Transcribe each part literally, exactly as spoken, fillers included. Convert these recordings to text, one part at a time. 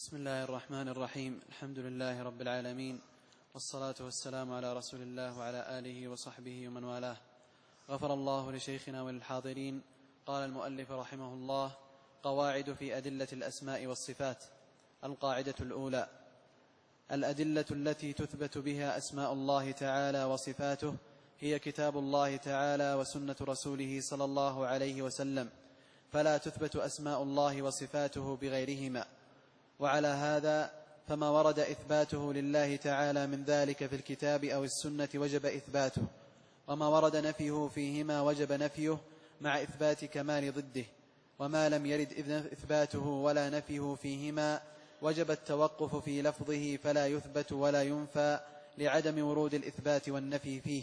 بسم الله الرحمن الرحيم. الحمد لله رب العالمين، والصلاة والسلام على رسول الله وعلى آله وصحبه ومن والاه. غفر الله لشيخنا وللحاضرين. قال المؤلف رحمه الله: قواعد في أدلة الأسماء والصفات. القاعدة الأولى: الأدلة التي تثبت بها أسماء الله تعالى وصفاته هي كتاب الله تعالى وسنة رسوله صلى الله عليه وسلم، فلا تثبت أسماء الله وصفاته بغيرهما. وعلى هذا فما ورد إثباته لله تعالى من ذلك في الكتاب أو السنة وجب إثباته، وما ورد نفيه فيهما وجب نفيه مع إثبات كمال ضده، وما لم يرد إثباته ولا نفيه فيهما وجب التوقف في لفظه فلا يثبت ولا ينفى لعدم ورود الإثبات والنفي فيه.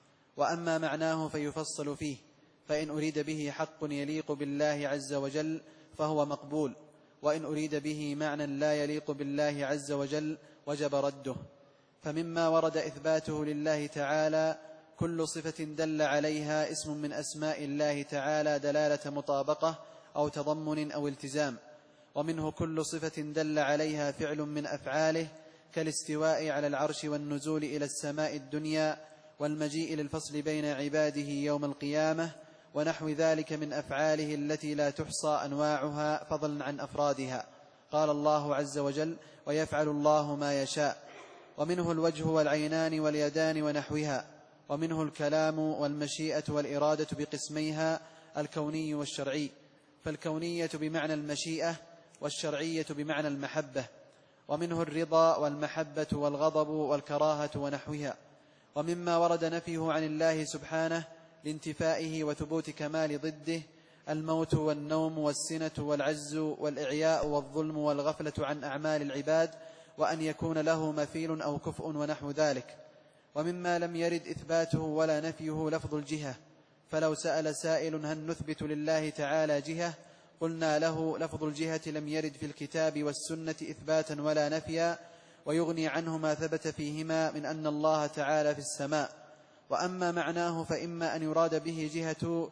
وأما معناه فيفصل فيه، فإن أريد به حق يليق بالله عز وجل فهو مقبول، وإن أريد به معنى لا يليق بالله عز وجل وجب رده. فمما ورد إثباته لله تعالى كل صفة دل عليها اسم من أسماء الله تعالى دلالة مطابقة أو تضمن أو التزام، ومنه كل صفة دل عليها فعل من أفعاله كالاستواء على العرش والنزول إلى السماء الدنيا والمجيء للفصل بين عباده يوم القيامة ونحو ذلك من أفعاله التي لا تحصى أنواعها فضلا عن أفرادها. قال الله عز وجل: ويفعل الله ما يشاء. ومنه الوجه والعينان واليدان ونحوها. ومنه الكلام والمشيئة والإرادة بقسميها الكوني والشرعي، فالكونية بمعنى المشيئة والشرعية بمعنى المحبة. ومنه الرضا والمحبة والغضب والكراهة ونحوها. ومما ورد نفيه عن الله سبحانه لانتفائه وثبوت كمال ضده الموت والنوم والسنة والعجز والإعياء والظلم والغفلة عن أعمال العباد، وأن يكون له مثيل أو كفء ونحو ذلك. ومما لم يرد إثباته ولا نفيه لفظ الجهة، فلو سأل سائل هل نثبت لله تعالى جهة قلنا له: لفظ الجهة لم يرد في الكتاب والسنة إثباتا ولا نفيا، ويغني عنه ما ثبت فيهما من أن الله تعالى في السماء. وأما معناه فإما أن يراد به جهة,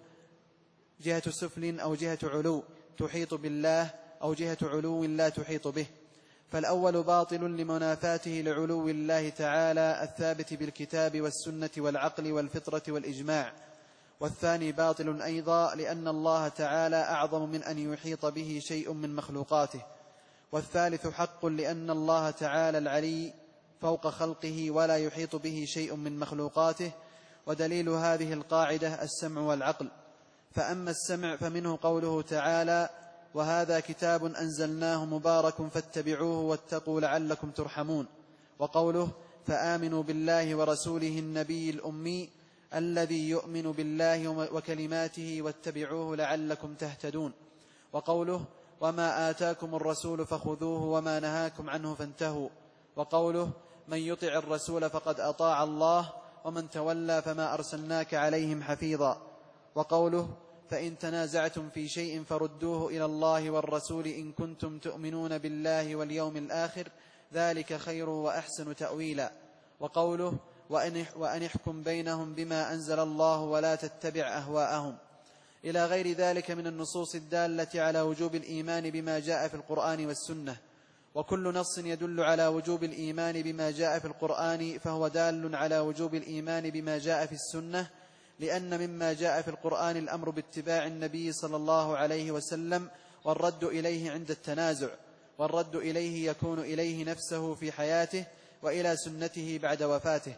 جهة سفل أو جهة علو تحيط بالله، أو جهة علو لا تحيط به، فالأول باطل لمنافاته لعلو الله تعالى الثابت بالكتاب والسنة والعقل والفطرة والإجماع، والثاني باطل أيضا لأن الله تعالى أعظم من أن يحيط به شيء من مخلوقاته، والثالث حق لأن الله تعالى العلي فوق خلقه ولا يحيط به شيء من مخلوقاته. ودليل هذه القاعدة السمع والعقل. فأما السمع فمنه قوله تعالى: وهذا كتاب أنزلناه مبارك فاتبعوه واتقوا لعلكم ترحمون. وقوله: فآمنوا بالله ورسوله النبي الأمي الذي يؤمن بالله وكلماته واتبعوه لعلكم تهتدون. وقوله: وما آتاكم الرسول فخذوه وما نهاكم عنه فانتهوا. وقوله: من يطع الرسول فقد أطاع الله ومن تولى فما أرسلناك عليهم حفيظا. وقوله: فإن تنازعتم في شيء فردوه إلى الله والرسول إن كنتم تؤمنون بالله واليوم الآخر ذلك خير وأحسن تأويلا. وقوله: وأن احكم بينهم بما أنزل الله ولا تتبع أهواءهم، إلى غير ذلك من النصوص الدالة على وجوب الإيمان بما جاء في القرآن والسنة. وكل نص يدل على وجوب الإيمان بما جاء في القرآن فهو دال على وجوب الإيمان بما جاء في السنة، لأن مما جاء في القرآن الأمر باتباع النبي صلى الله عليه وسلم والرد إليه عند التنازع، والرد إليه يكون إليه نفسه في حياته وإلى سنته بعد وفاته.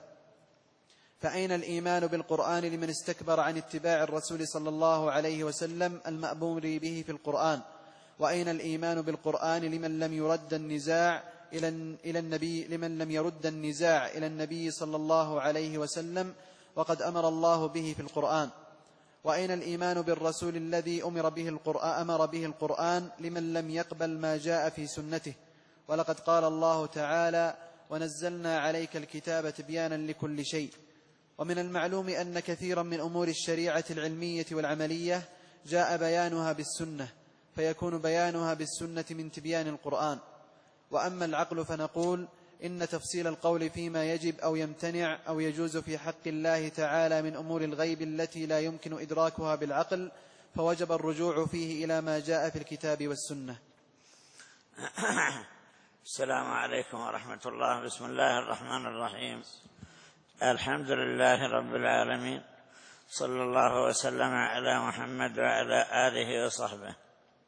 فأين الإيمان بالقرآن لمن استكبر عن اتباع الرسول صلى الله عليه وسلم المأمور به في القرآن؟ وأين الإيمان بالقرآن لمن لم يرد النزاع إلى النبي لمن لم يرد النزاع إلى النبي صلى الله عليه وسلم وقد أمر الله به في القرآن؟ وأين الإيمان بالرسول الذي أمر به القرآن أمر به القرآن لمن لم يقبل ما جاء في سنته؟ ولقد قال الله تعالى: ونزلنا عليك الكتاب تبيانا لكل شيء. ومن المعلوم أن كثيرا من أمور الشريعة العلمية والعملية جاء بيانها بالسنة، فيكون بيانها بالسنة من تبيان القرآن. وأما العقل فنقول إن تفصيل القول فيما يجب أو يمتنع أو يجوز في حق الله تعالى من أمور الغيب التي لا يمكن إدراكها بالعقل فوجب الرجوع فيه إلى ما جاء في الكتاب والسنة. السلام عليكم ورحمة الله. بسم الله الرحمن الرحيم. الحمد لله رب العالمين، صلى الله وسلم على محمد وعلى آله وصحبه.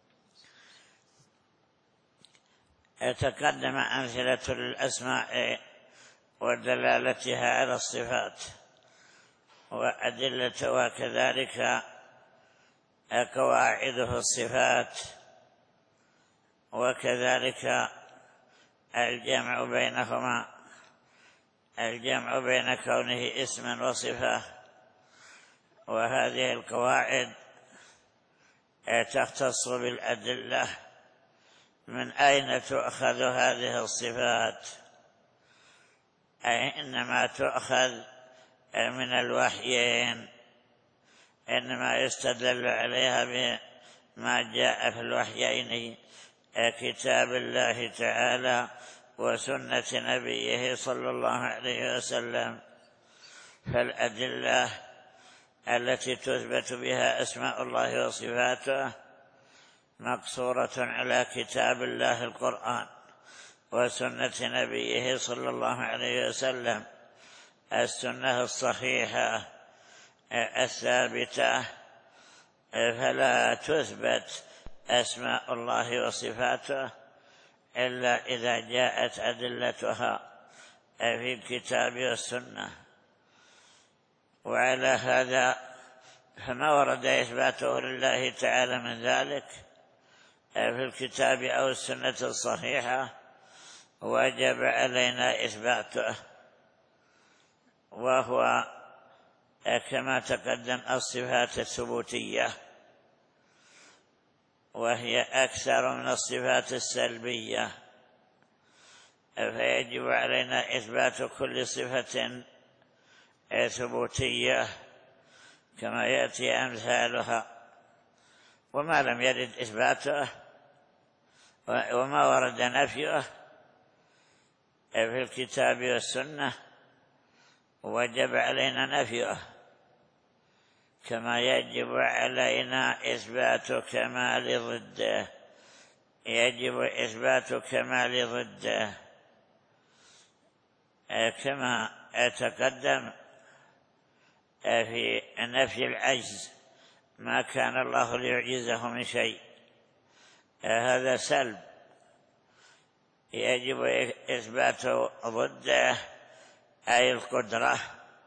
تقدم أمثلة للأسماء ودلالتها على الصفات وأدلة، وكذلك قواعده الصفات، وكذلك الجمع بينهما، الجمع بين كونه اسما وصفة. وهذه القواعد تختص بالأدلة، من أين تؤخذ هذه الصفات؟ أي إنما تؤخذ من الوحيين، إنما يستدل عليها بما جاء في الوحيين، كتاب الله تعالى وسنة نبيه صلى الله عليه وسلم. فالأدلة التي تثبت بها أسماء الله وصفاته مقصورة على كتاب الله القرآن وسنة نبيه صلى الله عليه وسلم، السنة الصحيحة الثابتة. فلا تثبت أسماء الله وصفاته إلا إذا جاءت أدلتها في الكتاب والسنة. وعلى هذا فما ورد إثباته لله تعالى من ذلك في الكتاب أو السنة الصحيحة وجب علينا إثباته، وهو كما تقدم الصفات الثبوتية، وهي أكثر من الصفات السلبية، فيجب علينا إثبات كل صفة ثبوتية كما يأتي أمثالها. وما لم يرد إثباته وما ورد نفيه في الكتاب والسنة وجب علينا نفيه، كما يجب علينا إثبات كمال ضده، يجب إثبات كمال ضده، كما تقدم في نفي العجز، ما كان الله ليعجزه من شيء، هذا سلب، يجب إثبات ضده أي القدرة.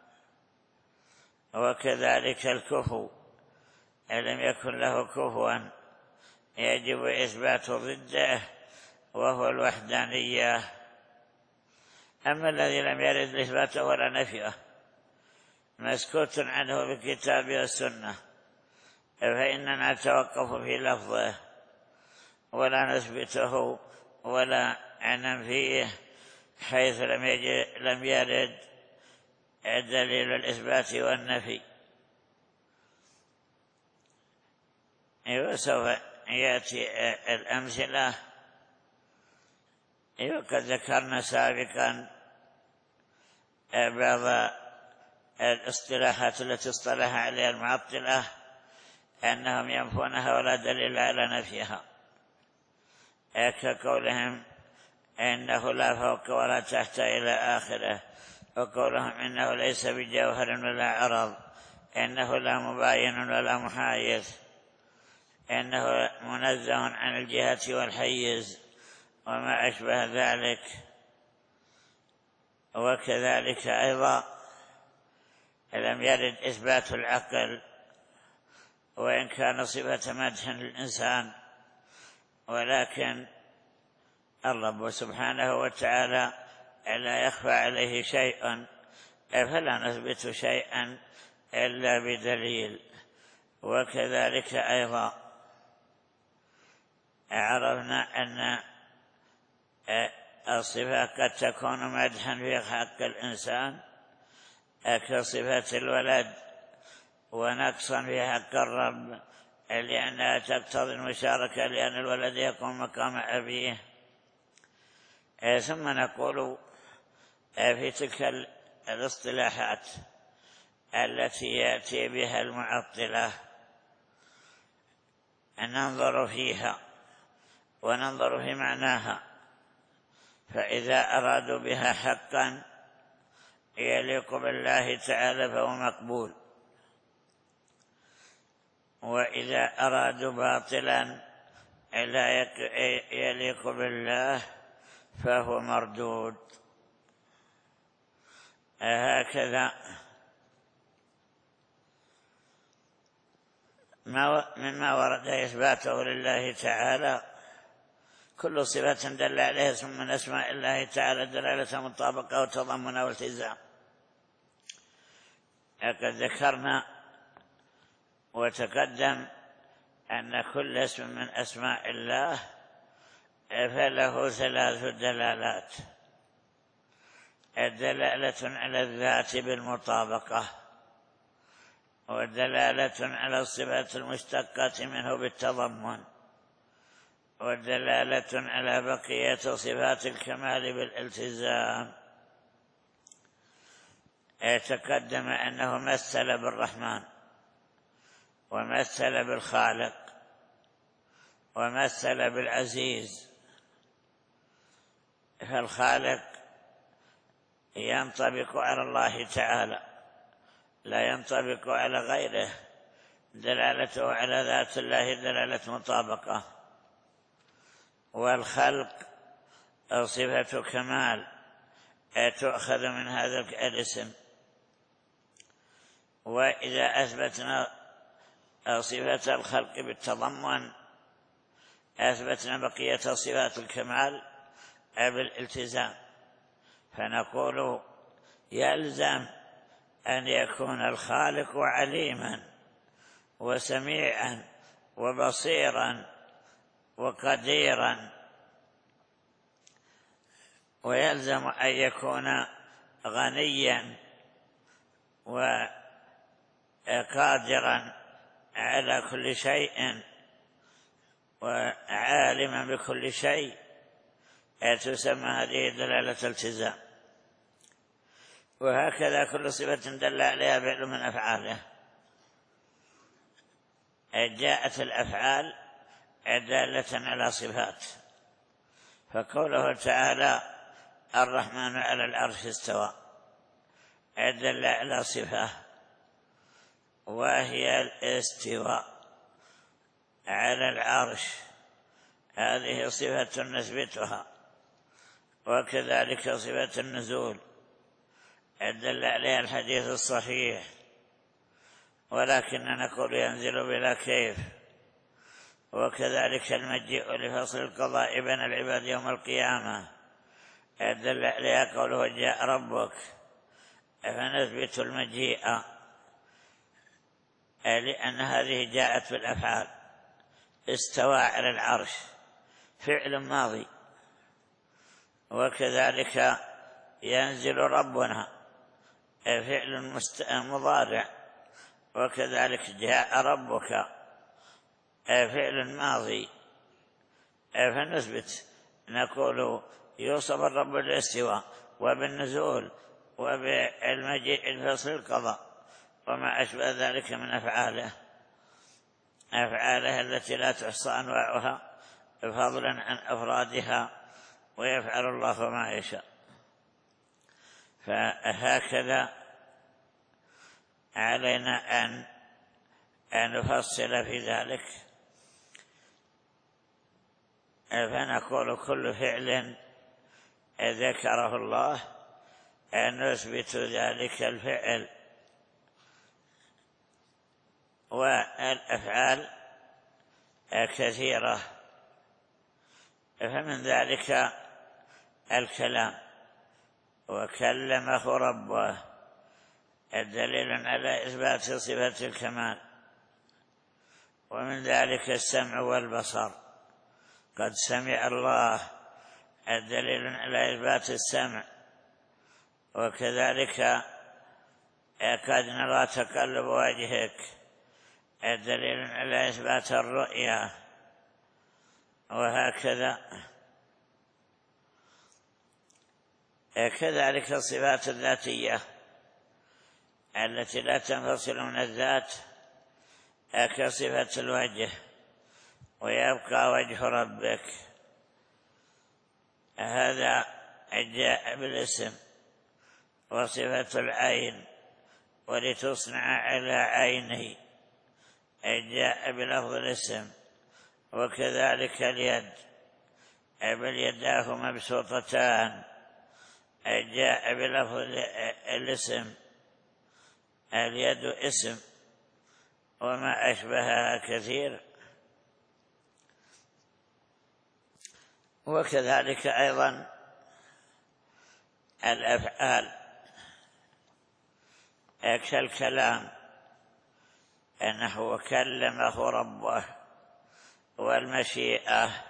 وكذلك الكفو، إن لم يكن له كفوا يجب إثبات ضده وهو الوحدانية. أما الذي لم يرد إثباته ولا نفيه مسكوت عنه بالكتاب والسنة، فإننا نتوقف في لفظه ولا نثبته ولا ننفيه حيث لم لم يرد دليل الإثبات والنفي. وسوف يأتي الأمثلة. وقد ذكرنا سابقا بعض الاصطلاحات التي اصطلح عليها المعطلة أنهم ينفونها ولا دليل على نفيها، كقولهم إنه لا فوق ولا تحت إلى آخره، وقولهم إنه ليس بجوهر ولا عرض، إنه لا مباين ولا محايز، إنه منزه عن الجهة والحيز وما أشبه ذلك. وكذلك أيضا لم يرد إثبات العقل، وإن كان صفة مدح للإنسان، ولكن الرب سبحانه وتعالى لا يخفى عليه شيء، فلا نثبت شيئا إلا بدليل. وكذلك أيضا عرفنا أن الصفة قد تكون مدحا في حق الإنسان كصفة الولد، ونقصا في حق الرب لأنها تقتضي المشاركة، لأن الولد يقوم مقام أبيه. ثم نقول في تلك الاصطلاحات التي يأتي بها المعطلة ننظر فيها وننظر في معناها، فإذا أرادوا بها حقا يليق بالله تعالى فهو مقبول، وإذا أرادوا باطلا لا يليق بالله فهو مردود. هكذا مما ورد إثباته لله تعالى كل صفة دل عليها اسم من أسماء الله تعالى دلالة مطابقة وتضمن والتزام. لقد ذكرنا وتقدم أن كل اسم من أسماء الله فله ثلاث دلالات: الدلالة على الذات بالمطابقة، والدلالة على الصفات المشتقة منه بالتضمن، والدلالة على بقية صفات الكمال بالالتزام. تقدم أنه مثل بالرحمن، ومثل بالخالق، ومثل بالعزيز. فالخالق ينطبق على الله تعالى، لا ينطبق على غيره، دلالته على ذات الله دلالة مطابقة. والخلق صفة كمال تؤخذ من هذا الاسم. وإذا أثبتنا صفة الخلق بالتضمن أثبتنا بقية صفات الكمال بالالتزام، فنقول يلزم أن يكون الخالق عليما وسميعا وبصيرا وقديرا، ويلزم أن يكون غنيا وقادرا على كل شيء وعالما بكل شيء. تسمى هذه دلالة التزام. وهكذا كل صفة دل عليها فعل من أفعاله. جاءت الأفعال دالة على صفات، فقوله تعالى الرحمن على العرش استوى دل على صفة، وهي الاستواء على العرش، هذه صفة نثبتها. وكذلك صفة النزول دل عليها الحديث الصحيح، ولكن نقول ينزل بلا كيف. وكذلك المجيء لفصل القضاء بين العباد يوم القيامة دل عليها قوله جاء ربك، فنثبت المجيء لأن هذه جاءت بالأفعال. استوى على العرش فعل ماضي، وكذلك ينزل ربنا فعل مضارع، وكذلك جاء ربك فعل ماضي. فنثبت نقول يوصف الرب بالاستواء وبالنزول وبالمجيء الفصل القضاء وما أشبه ذلك من أفعاله أفعاله التي لا تحصى أنواعها فضلا عن أفرادها، ويفعل الله ما يشاء. فهكذا علينا أن أن نفصل في ذلك، فنقول كل فعل ذكره الله أن نثبت ذلك الفعل. والأفعال كثيرة، فمن ذلك الكلام، وكلمه ربه الدليل على إثبات صفة الكمال. ومن ذلك السمع والبصر، قد سمع الله الدليل على إثبات السمع. وكذلك قد نرى تقلب وجهك الدليل على إثبات الرؤيا. وهكذا كذلك الصفات الذاتية التي لا تنفصل من الذات كصفة الوجه، ويبقى وجه ربك، هذا جاء بالاسم وصفة العين ولتصنع على عيني جاء بلفظ الاسم، وكذلك اليد بل يداه مبسوطتان جاء بلفظ الاسم. اليد اسم وما أشبهها كثير. وكذلك أيضا الأفعال كالكلام أنه كلمه ربه، والمشيئة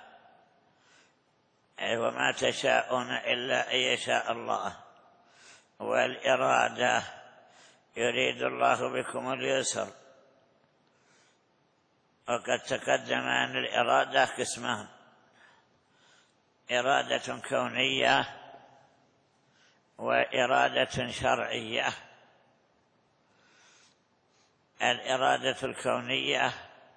وما تشاءون إلا أن يشاء الله، والإرادة يريد الله بكم اليسر. وقد تقدم أن الإرادة قسمان: إرادة كونية وإرادة شرعية. الإرادة الكونية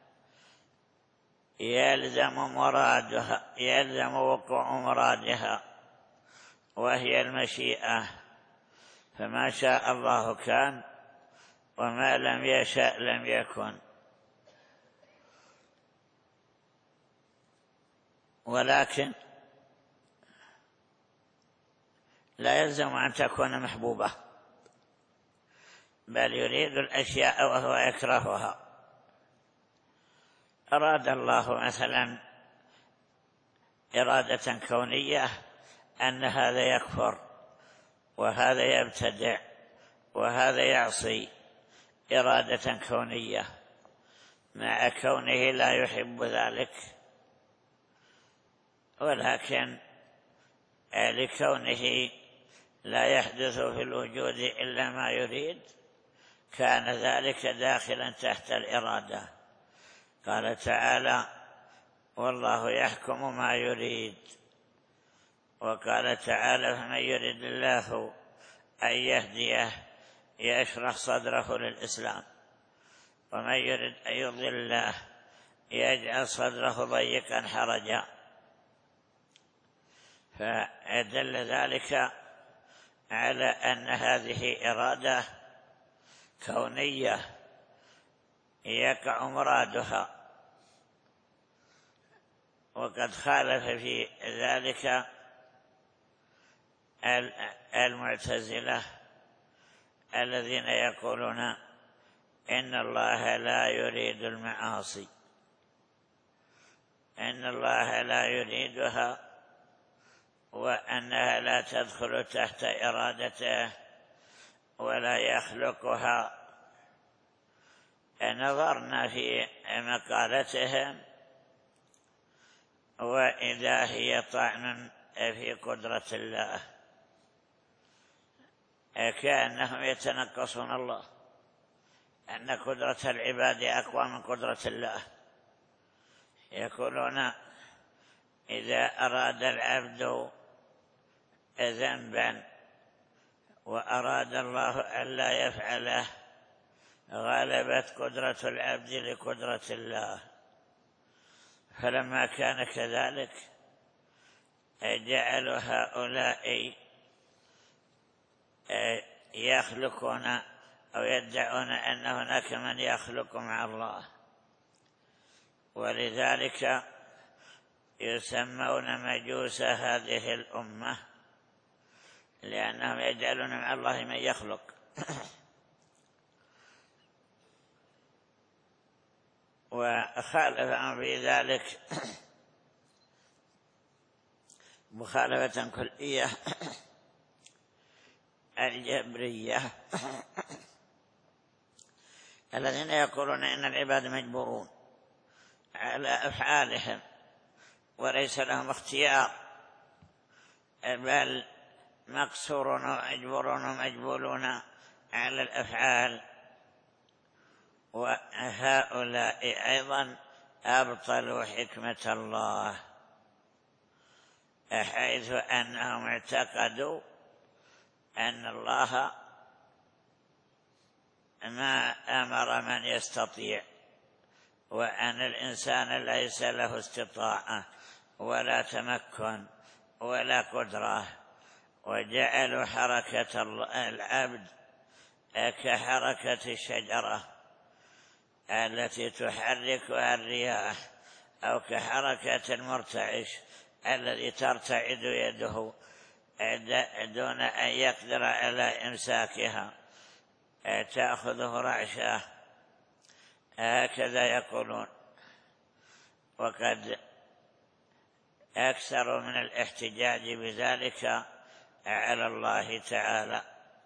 يلزم مرادها يلزم وقوع مرادها، وهي المشيئة، فما شاء الله كان وما لم يشاء لم يكن. ولكن لا يلزم أن تكون محبوبة، بل يريد الأشياء وهو يكرهها. أراد الله مثلا إرادة كونية أن هذا يكفر وهذا يبتدع وهذا يعصي، إرادة كونية، مع كونه لا يحب ذلك، ولكن لكونه لا يحدث في الوجود إلا ما يريد كان ذلك داخلا تحت الإرادة. قال تعالى: والله يحكم ما يريد. وقال تعالى: فمن يرد الله أن يهديه يشرح صدره للإسلام، ومن يرد أن يضله يجعل صدره ضيقا حرجا. فدل ذلك على أن هذه إرادة كونية يقع مرادها. وقد خالف في ذلك المعتزلة الذين يقولون إن الله لا يريد المعاصي، إن الله لا يريدها، وأنها لا تدخل تحت إرادته ولا يخلقها. نظرنا في مقالتهم وإذا هي طعن في قدرة الله، كأنهم يتنقصون الله، أن قدرة العباد أقوى من قدرة الله. يقولون إذا أراد العبد ذنبا وأراد الله ألا يفعله غلبت قدرة العبد لقدرة الله. فلما كان كذلك جعلوا هؤلاء يخلقون أو يدعون أن هناك من يخلق مع الله، ولذلك يسمون مجوس هذه الأمة، لأنهم يجعلون مع الله من يخلق. وخالفهم في ذلك مخالفة كلية الجبرية الذين يقولون إن العباد مجبورون على أفعالهم وليس لهم اختيار، بل مقصورون ومجبورون ومجبولون على الأفعال. وهؤلاء أيضا أبطلوا حكمة الله، حيث أنهم اعتقدوا أن الله ما أمر من يستطيع، وأن الإنسان ليس له استطاعة ولا تمكن ولا قدرة، وجعلوا حركة العبد كحركة الشجرة التي تحركها الرياح، أو كحركة المرتعش الذي ترتعد يده دون أن يقدر على إمساكها، تأخذه رعشة، هكذا يقولون. وقد أكثروا من الاحتجاج بذلك على الله تعالى.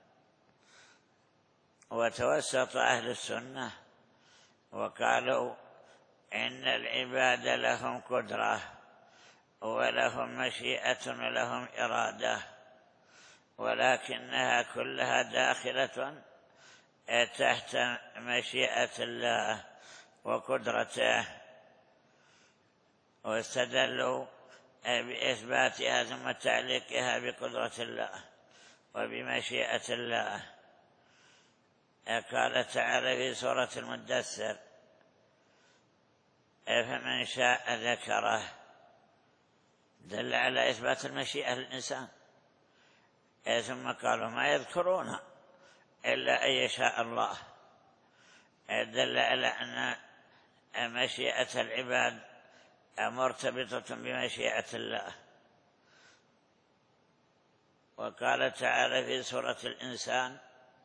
وتوسط أهل السنة وقالوا إن العباد لهم قدرة ولهم مشيئة ولهم إرادة، ولكنها كلها داخلة تحت مشيئة الله وقدرته، واستدلوا بإثباتها ثم تعليقها بقدرة الله وبمشيئة الله. قال تعالى في سورة المدثر: فمن شاء ذكره، دل على إثبات المشيئة للإنسان. ثم قالوا ما يذكرون إلا أن يشاء الله، دل على أن مشيئة العباد مرتبطة بمشيئة الله. وقال تعالى في سورة الإنسان: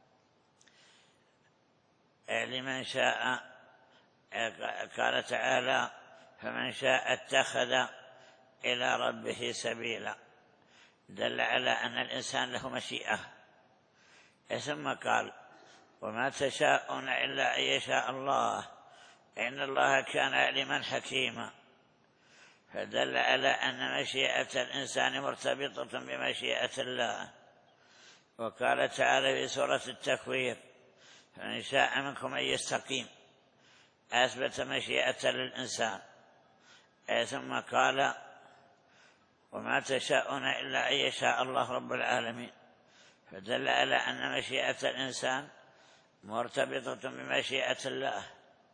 لمن شاء، قال تعالى: فمن شاء اتخذ إلى ربه سبيلا، دل على أن الإنسان له مشيئة. ثم قال: وما تشاءون إلا أن يشاء الله إن الله كان عليما حكيما، فدل على أن مشيئة الإنسان مرتبطة بمشيئة الله. وقال تعالى في سورة التكوير: فمن شاء منكم أن يستقيم، أثبت مشيئة للإنسان. ثم قال: وما تشاءون إلا أن يشاء الله رب العالمين، فدل على أن مشيئة الإنسان مرتبطة بمشيئة الله.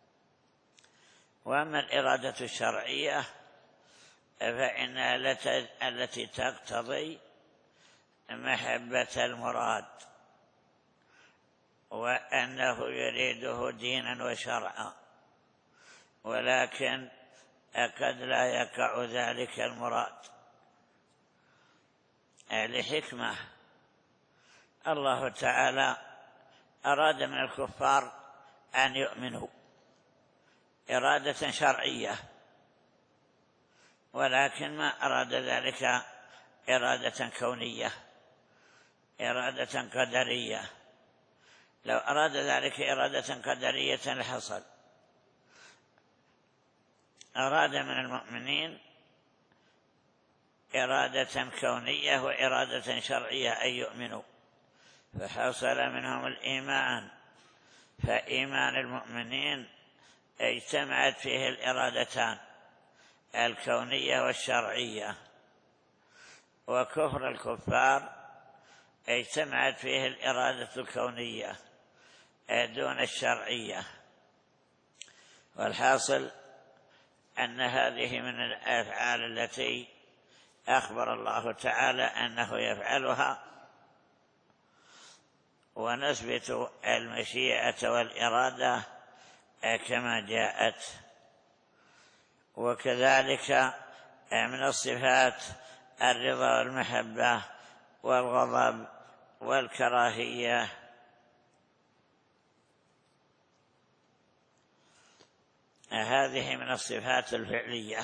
وأما الإرادة الشرعية فإنها التي تقتضي محبة المراد، وأنه يريده دينا وشرعا، ولكن قد لا يقع ذلك المراد لحكمة. الله تعالى أراد من الكفار أن يؤمنوا إرادة شرعية، ولكن ما أراد ذلك إرادة كونية، إرادة قدرية. لو أراد ذلك إرادة قدرية لحصل. أراد من المؤمنين إرادة كونية وإرادة شرعية أن يؤمنوا، فحصل منهم الإيمان. فإيمان المؤمنين اجتمعت فيه الإرادتان الكونية والشرعية، وكفر الكفار اجتمعت فيه الإرادة الكونية دون الشرعية. والحاصل أن هذه من الأفعال التي أخبر الله تعالى أنه يفعلها، ونثبت المشيئة والإرادة كما جاءت. وكذلك من الصفات الرضا والمحبة والغضب والكراهية. هذه من الصفات الفعلية.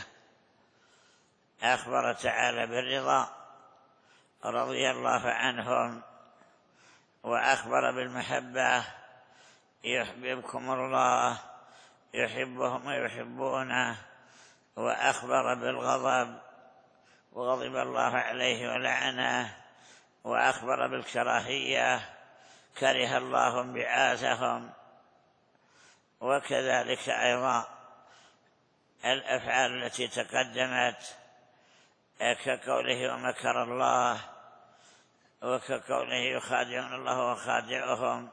أخبر تعالى بالرضا رضي الله عنهم، وأخبر بالمحبة يحببكم الله يحبهم ويحبونه، وأخبر بالغضب وغضب الله عليه ولعنه، وأخبر بالكراهية كره الله انبعاثهم. وكذلك أيضا الأفعال التي تقدمت كقوله ومكر الله، وكقوله يخادعون الله وخادعهم.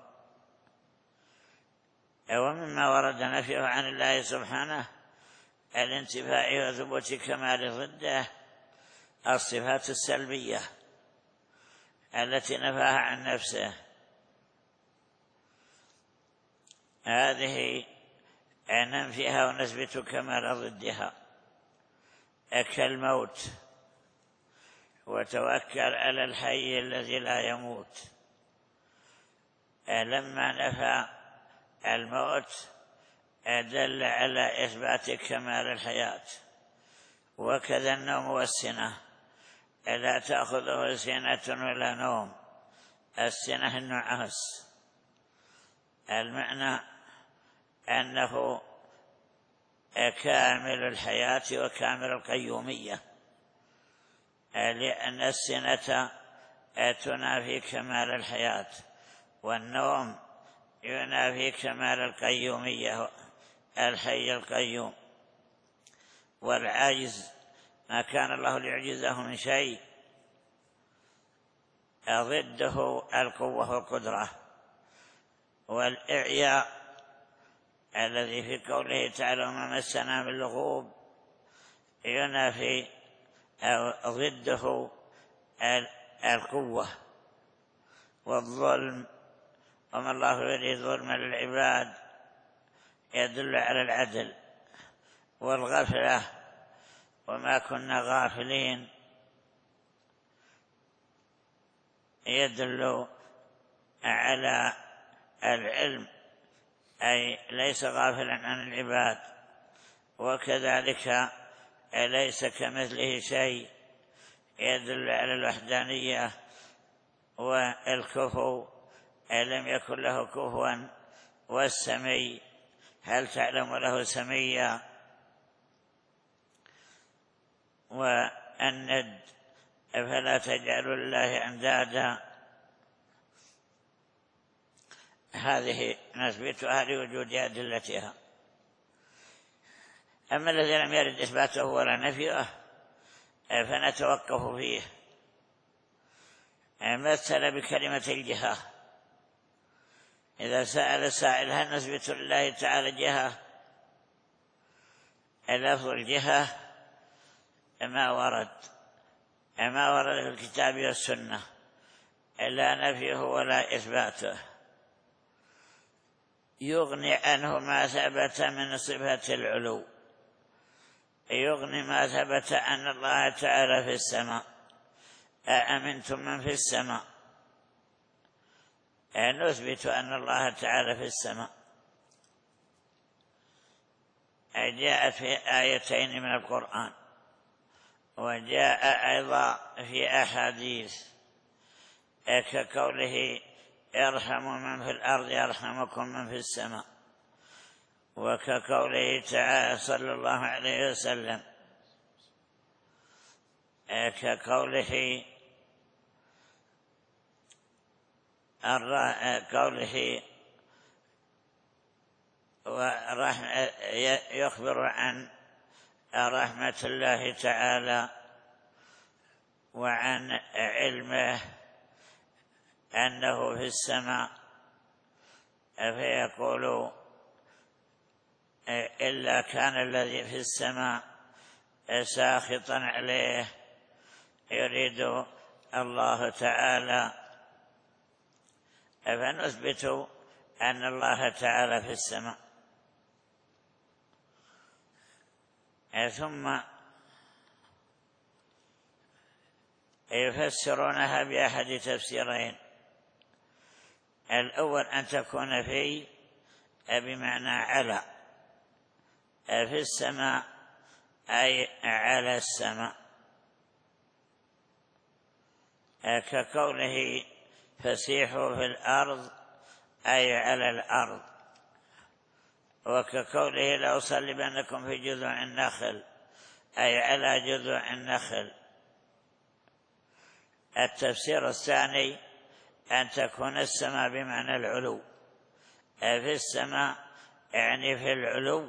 ومما ورد نفيه عن الله سبحانه الانتفاء وثبوت كمال ضده الصفات السلبية، التي نفاها عن نفسه. هذه ننفيها ونثبت كمال ضدها كالموت، وتوكل على الحي الذي لا يموت. لما نفى الموت دل على إثبات كمال الحياة. وكذا النوم والسنة، لا تأخذه سنة ولا نوم. السنة النعاس، المعنى أنه كامل الحياة وكامل القيومية، لأن السنة تنافي كمال الحياة، والنوم ينافي كمال القيومية، الحي القيوم. والعاجز ما كان الله ليعجزه من شيء، ضده القوة والقدرة. والإعياء الذي في قوله تعالى وما مسنا من لغوب ينافي ضده القوة. والظلم وما الله يريد ظلما للعباد يدل على العدل. والغفلة وما كنا غافلين يدل على العلم، أي ليس غافلا عن العباد. وكذلك ليس كمثله شيء يدل على الوحدانية. والكفو لم يكن له كفوا. والسمي هل تعلم له سميا. والند فلا تجعلوا لله أندادا، هذه نثبتها لوجود أدلتها. أما الذي لم يرد إثباته ولا نفيه فنتوقف فيه. مثل بكلمة الجهة. إذا سأل سائل هل نثبت لله تعالى جهة؟ لفظ الجهة ما ورد ما ورد في الكتاب والسنة، لا نفيه ولا إثباته. يغني عنه ما ثبت من صفة العلو، يغني ما ثبت أن الله تعالى في السماء. أأمنتم من في السماء، نثبت أن الله تعالى في السماء. جاءت في آيتين من القرآن، وجاء أيضا في أحاديث كقوله ارحموا من في الأرض يرحمكم من في السماء، وكقوله تعالى صلى الله عليه وسلم كقوله قوله يخبر عن رحمة الله تعالى وعن علمه أنه في السماء، فيقول إلا كان الذي في السماء ساخطا عليه يريد الله تعالى. فنثبت أن الله تعالى في السماء. ثم يفسرونها بأحد تفسيرين. الأول أن تكون في بمعنى على، في السماء أي على السماء، كقوله فسيحوا في الأرض أي على الأرض، وكقوله لأصلبنكم في جذوع النخل أي على جذوع النخل. التفسير الثاني أن تكون السماء بمعنى العلو، في السماء يعني في العلو،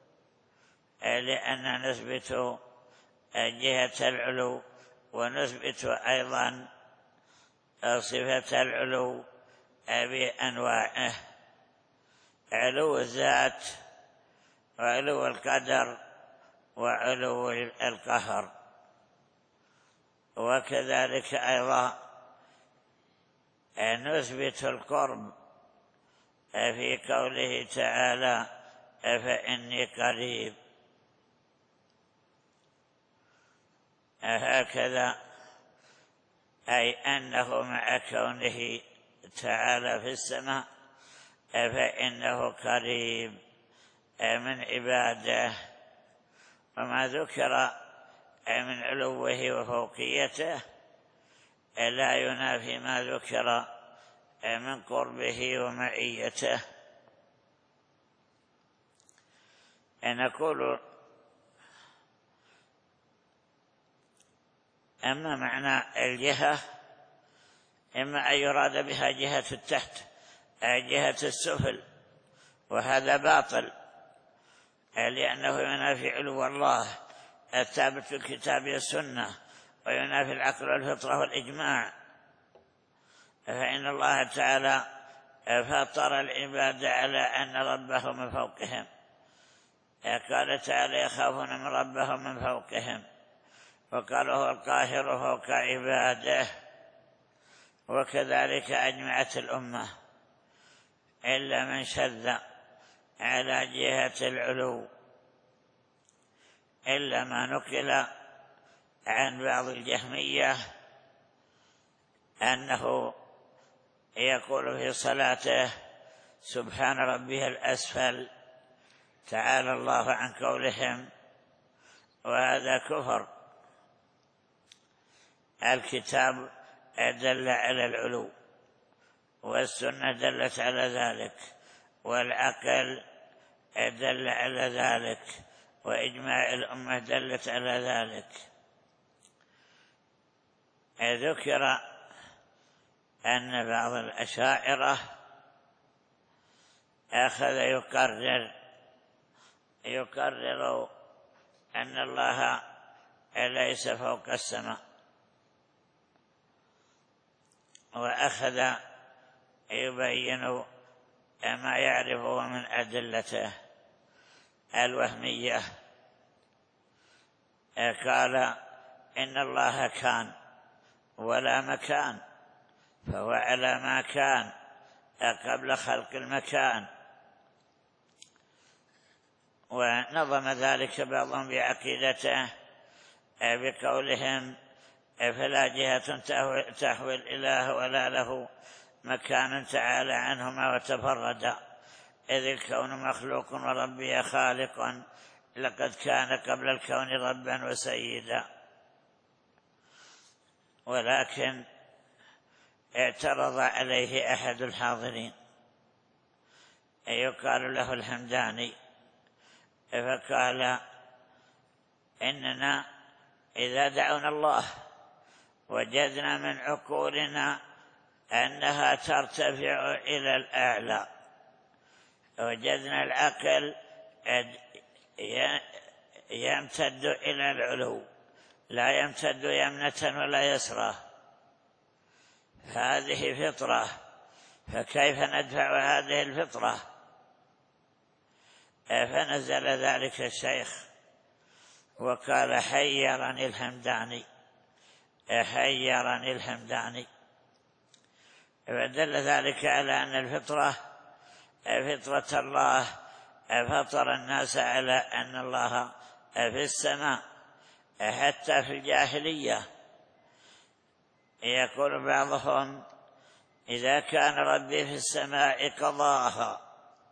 لأن نثبت جهة العلو ونثبت أيضا صفة العلو بأنواعه: علو الذات وعلو القدر وعلو القهر. وكذلك أيضا نثبت القرب في قوله تعالى فإني قريب. هكذا أي أنه مع كونه تعالى في السماء فإنه قريب من عباده، وما ذكر من علوه وفوقيته لا ينافي ما ذكر من قربه ومعيته. نقول أما معنى الجهة إما أن يراد بها جهة التحت أي جهة السفل، وهذا باطل لأنه ينافي علو الله الثابت في الكتاب والسنة، وينافي العقل والفطرة والإجماع. فإن الله تعالى فطر العباد على أن ربهم من فوقهم، قال تعالى يخافون من ربهم من فوقهم، وقال هو القاهر فوق عباده. وكذلك أجمعت الأمة إلا من شذ على جهة العلو، إلا ما نقل عن بعض الجهمية أنه يقول في صلاته سبحان ربي الأسفل، تعالى الله عن قولهم، وهذا كفر. الكتاب دل على العلو، والسنة دلت على ذلك، والعقل دل على ذلك، وإجماع الأمة دلت على ذلك. ذكر أن بعض الأشاعرة أخذ يقرر يقرر أن الله ليس فوق السماء، وأخذ يبين ما يعرفه من أدلته الوهمية. قال إن الله كان ولا مكان، فهو على ما كان قبل خلق المكان. ونظم ذلك بعضهم بعقيدته بقولهم فلا جهة تحوي الإله ولا له مكان تعالى عنهما وتفردا، إذ الكون مخلوق وربي خالقا، لقد كان قبل الكون ربا وسيدا. ولكن اعترض عليه أحد الحاضرين يقال له الحمداني، فقال إننا إذا دعونا الله وجدنا من عقولنا أنها ترتفع إلى الأعلى، وجدنا العقل يمتد إلى العلو لا يمتد يمنة ولا يسرى، هذه فطرة، فكيف ندفع هذه الفطرة؟ فنزل ذلك الشيخ وقال حيرني الحمداني حيرني الحمداني فدل ذلك على أن الفطرة فطرة الله، فطر الناس على أن الله في السماء. حتى في الجاهلية يقول بعضهم إذا كان ربي في السماء قضاها،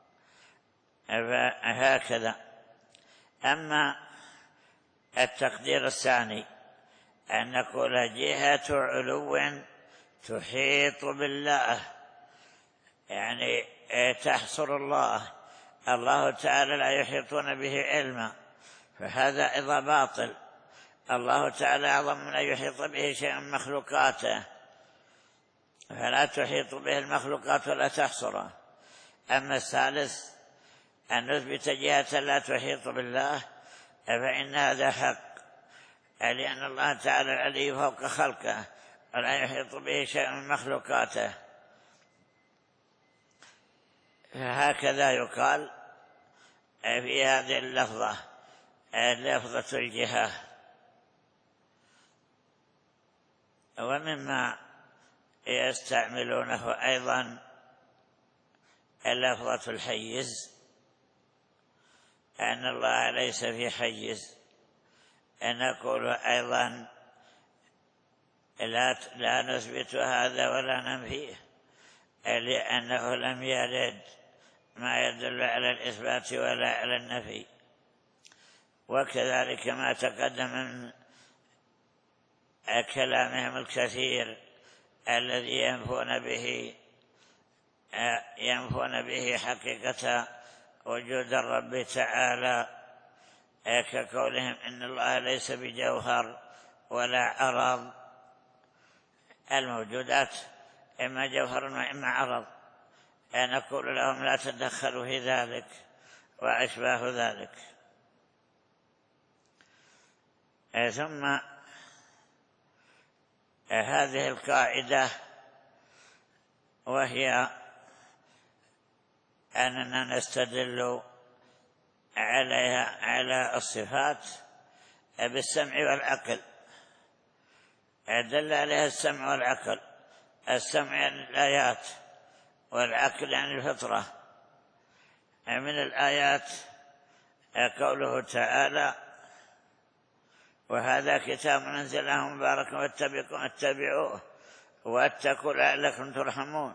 هكذا. أما التقدير الثاني أن نقول جهة علو تحيط بالله، يعني تحصر الله، الله تعالى لا يحيطون به علما، فهذا أيضا باطل. الله تعالى أعظم من أن يحيط به شيء من مخلوقاته، فلا تحيط به المخلوقات ولا تحصره. أما الثالث أن نثبت جهة لا تحيط بالله، فإن هذا حق، لأن الله تعالى العلي فوق خلقه ولا يحيط به شيء من مخلوقاته. فهكذا يقال في هذه اللفظة، لفظة الجهة. ومما يستعملونه أيضا لفظة الحيز، أن الله ليس في حيز. نقول أيضا لا لا نثبت هذا ولا ننفيه، لأنه لم يرد ما يدل على الإثبات ولا على النفي. وكذلك ما تقدم من كلامهم الكثير الذي ينفون به ينفون به حقيقة وجود الرب تعالى، كقولهم إن الله ليس بجوهر ولا عرض. الموجودات إما جوهر وإما عرض، نقول لهم لا تدخلوا في ذلك وأشباه ذلك. ثم هذه القاعدة وهي أننا نستدل عليها على الصفات بالسمع والعقل. دل عليها السمع والعقل. السمع يعني الآيات، والعقل يعني الفطرة. من الآيات قوله تعالى: وهذا كتاب أنزله مبارك واتبعوه واتقوا لعلكم ترحمون.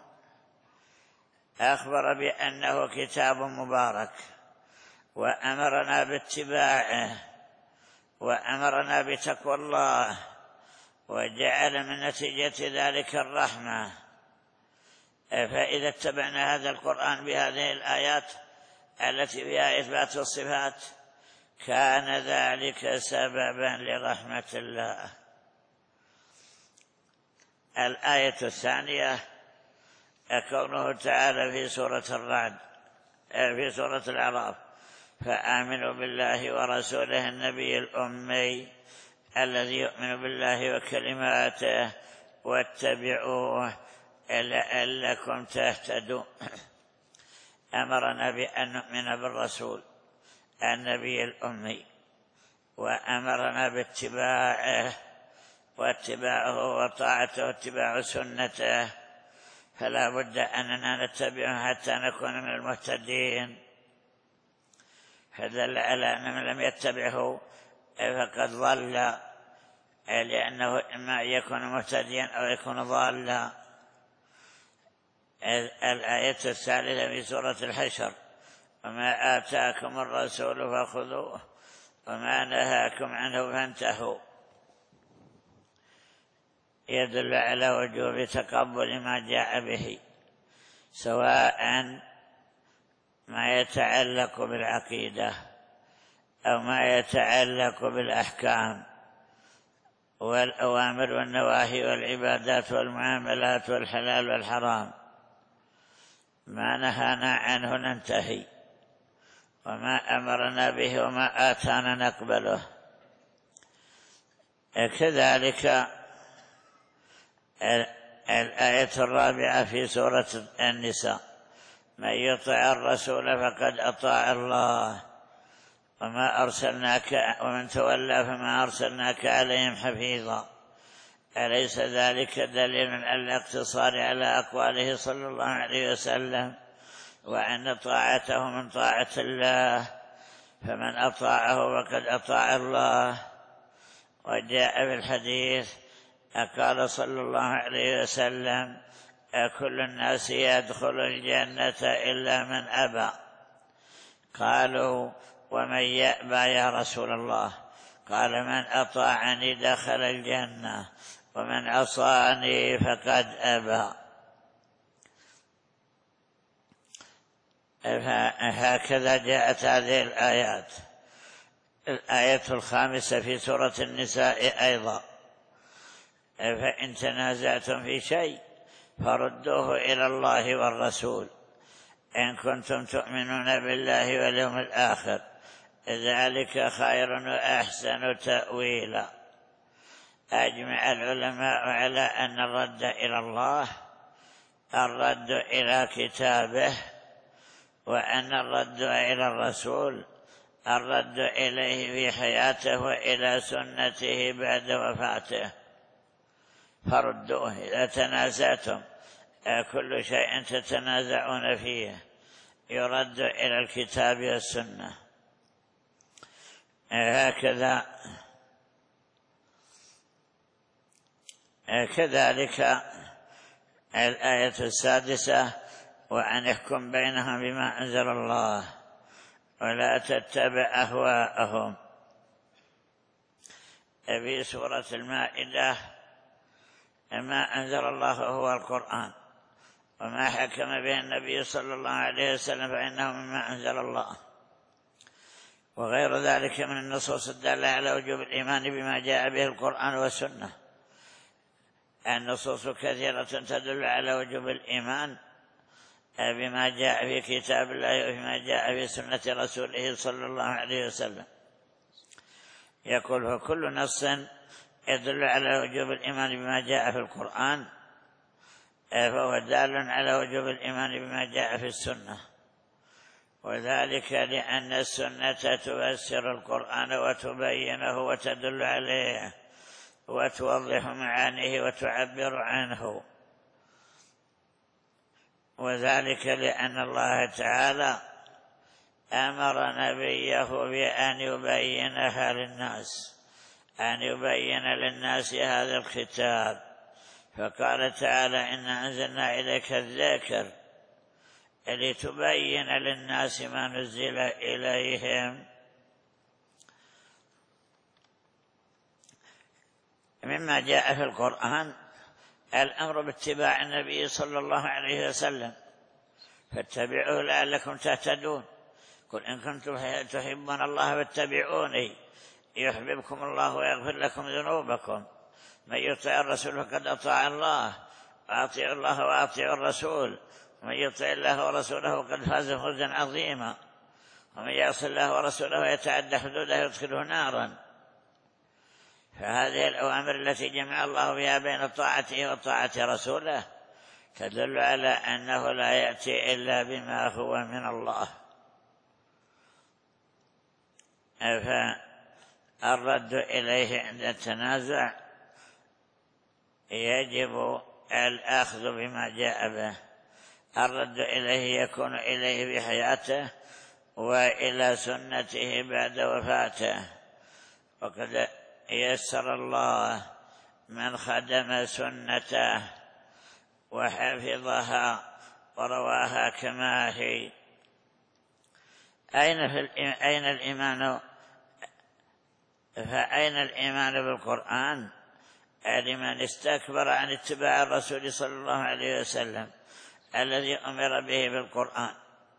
أخبر بأنه كتاب مبارك وأمرنا باتباعه وأمرنا بتقوى الله، وجعل من نتيجة ذلك الرحمة. فإذا اتبعنا هذا القرآن بهذه الآيات التي فيها إثبات الصفات كان ذلك سببا لرحمة الله. الآية الثانية كونه تعالى في سورة الرعد في سورة الأعراف: فآمنوا بالله ورسوله النبي الأمي الذي يؤمن بالله وكلماته واتبعوه لعلكم تهتدون. أمرنا بأن نؤمن بالرسول النبي الأمي، وأمرنا باتباعه، واتباعه وطاعته واتباع سنته، فلا بد أننا نتبعه حتى نكون من المهتدين. فدل على أن من لم يتبعه فقد ضل، لأنه إما يكون مهتديا أو يكون ضالا. الآية الثالثة في سورة الحشر: وما آتاكم الرسول فخذوه وما نهاكم عنه فانتهوا، يدل على وجوب تقبل ما جاء به، سواء ما يتعلق بالعقيدة أو ما يتعلق بالأحكام والأوامر والنواهي والعبادات والمعاملات والحلال والحرام. ما نهانا عنه ننتهي، وما أمرنا به وما آتانا نقبله. كذلك الآية الرابعة في سورة النساء: من يطع الرسول فقد أطاع الله وما أرسلناك ومن تولى فما أرسلناك عليهم حفيظا. أليس ذلك دليل على الاقتصار على أقواله صلى الله عليه وسلم، وأن طاعته من طاعة الله، فمن أطاعه فقد أطاع الله. وجاء في الحديث قال صلى الله عليه وسلم: كل الناس يدخل الجنة إلا من أبى. قالوا: ومن يأبى يا رسول الله؟ قال: من أطاعني دخل الجنة ومن عصاني فقد أبى. هكذا جاءت هذه الآيات. الآية الخامسة في سورة النساء أيضا: فإن تنازعتم في شيء فردوه إلى الله والرسول إن كنتم تؤمنون بالله واليوم الآخر، ذلك خير وأحسن تأويلا. أجمع العلماء على أن الرد إلى الله الرد إلى كتابه، وأن الرد إلى الرسول الرد إليه في حياته وإلى سنته بعد وفاته. فردوه. إذا تنازعتم كل شيء تتنازعون فيه يرد إلى الكتاب والسنة. هكذا كذلك الآية السادسة: وأن يحكم بينهم بما أنزل الله ولا تتبع أهواءهم. في سورة المائدة: ما أنزل الله هو القرآن، وما حكم به النبي صلى الله عليه وسلم فإنه مما أنزل الله، وغير ذلك من النصوص الدالة على وجوب الإيمان بما جاء به القرآن والسنة. النصوص كثيرة تدل على وجوب الإيمان بما جاء في كتاب الله وبما جاء في سنة رسوله صلى الله عليه وسلم. يقول: فكل نص يدل على وجوب الإيمان بما جاء في القرآن فهو دال على وجوب الإيمان بما جاء في السنة، وذلك لأن السنة تفسر القرآن وتبينه وتدل عليه وتوضح معانيه وتعبر عنه، وذلك لأن الله تعالى أمر نبيه بأن يبينها للناس، أن يبين للناس هذا الكتاب، فقال تعالى: إنا أنزلنا إليك الذكر لتبين للناس ما نزل إليهم. مما جاء في القرآن الأمر باتباع النبي صلى الله عليه وسلم، فاتبعوه لعلكم تهتدون. قل إن كنتم تحبون الله فاتبعوني يحببكم الله ويغفر لكم ذنوبكم، من يطع الرسول فقد أطاع الله، وأطيعوا الله وأطيعوا الرسول، ومن يطع الله ورسوله فقد فاز فوزا عظيما، ومن يعص الله ورسوله ويتعدى حدوده يدخله نارا. فهذه الأوامر التي جمع الله بها بين طاعته وطاعة رسوله تدل على أنه لا يأتي إلا بما هو من الله. فالرد إليه عند التنازع يجب الأخذ بما جاء به. الرد إليه يكون إليه بحياته وإلى سنته بعد وفاته، وقد يسر الله من خدم سنته وحفظها ورواها كما هي. أين, في أين الإيمان فأين الإيمان بالقرآن لمن استكبر عن اتباع الرسول صلى الله عليه وسلم الذي أمر به بالقرآن،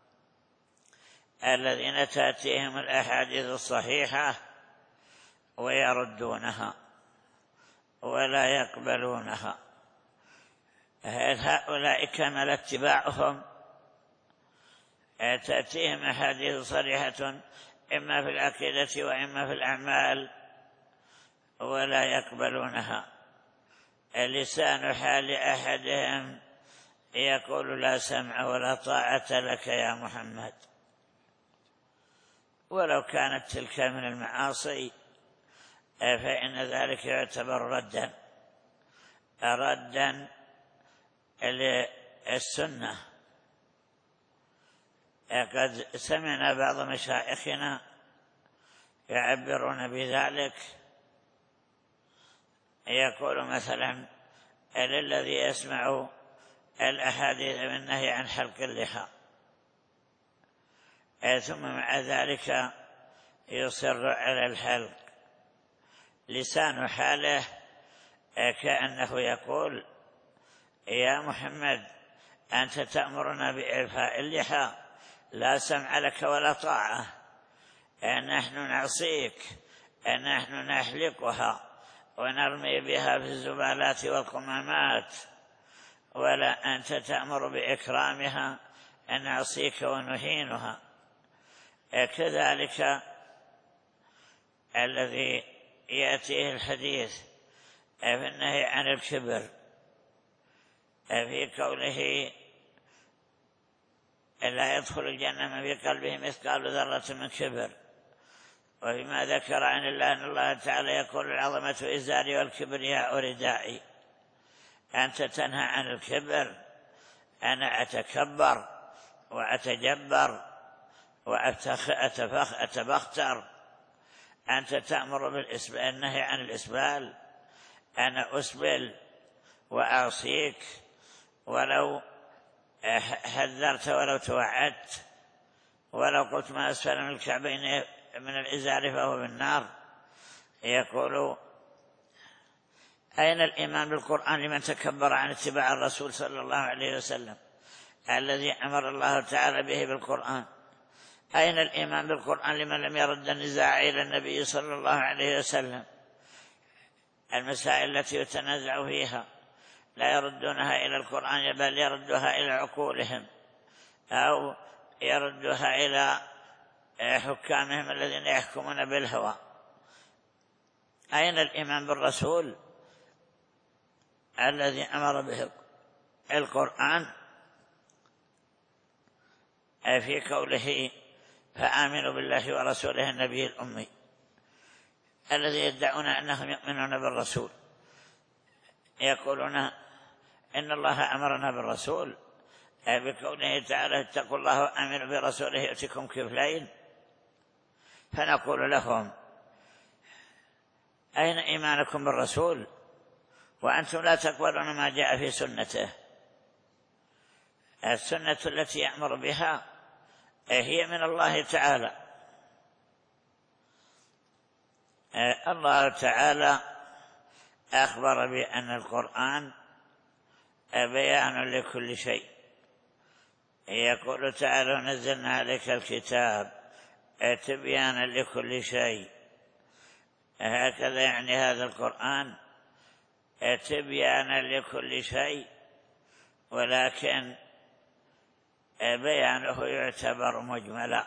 الذين تأتيهم الأحاديث الصحيحة ويردونها ولا يقبلونها؟ هل هؤلاء كمل اتباعهم؟ تأتيهم أحاديث صريحة إما في العقيدة وإما في الأعمال ولا يقبلونها. لسان حال أحدهم يقول: لا سمع ولا طاعة لك يا محمد. ولو كانت تلك من المعاصي فإن ذلك يعتبر ردا ردا للسنة. قد سمعنا بعض مشايخنا يعبرون بذلك، يقول مثلا: للذي يسمع الأحاديث بالنهي عن حلق اللحى ثم مع ذلك يصر على الحلق، لسان حاله كأنه يقول: يا محمد أنت تأمرنا بإعفاء اللحى، لا سمع لك ولا طاعة، نحن نعصيك، نحن نحلقها ونرمي بها في الزبالات والقمامات، ولا أنت تأمر بإكرامها، نعصيك ونهينها. كذلك الذي يأتيه الحديث في النهي عن الكبر في قوله: لا يدخل الجنة من في قلبه مثقال ذرة من كبر، وفيما ذكر عن الله أن الله تعالى يقول: العظمة إزاري والكبرياء ردائي. أنت تنهى عن الكبر. أنا أتكبر وأتجبر وأتبختر، أنت تأمر بالنهي عن الإسبال. أنا أسبل وأعصيك ولو حذرت ولو توعدت، ولو قلت ما أسفل من الكعبين من الإزار فهو بالنار. يقول: أين الإيمان بالقرآن لمن تكبر عن اتباع الرسول صلى الله عليه وسلم الذي أمر الله تعالى به بالقرآن؟ أين الإيمان بالقرآن لمن لم يرد النزاع إلى النبي صلى الله عليه وسلم؟ المسائل التي يتنازع فيها لا يردونها إلى القرآن، بل يردها إلى عقولهم أو يردها إلى حكامهم الذين يحكمون بالهوى. أين الإيمان بالرسول الذي أمر به القرآن في قوله: فآمنوا بالله ورسوله النبي الأمي، الذي يدعون أنهم يؤمنون بالرسول، يقولون إن الله أمرنا بالرسول بقوله تعالى: اتقوا الله وآمنوا برسوله يؤتكم كفلين. فنقول لهم: أين إيمانكم بالرسول وأنتم لا تقبلون ما جاء في سنته؟ السنة التي يأمر بها هي من الله تعالى. الله تعالى أخبر بأن القرآن بيان لكل شيء. يقول تعالى: نزلنا عليك الكتاب تبيانا لكل شيء. هكذا يعني هذا القرآن تبيانا لكل شيء، ولكن بيانه يعتبر مجملا،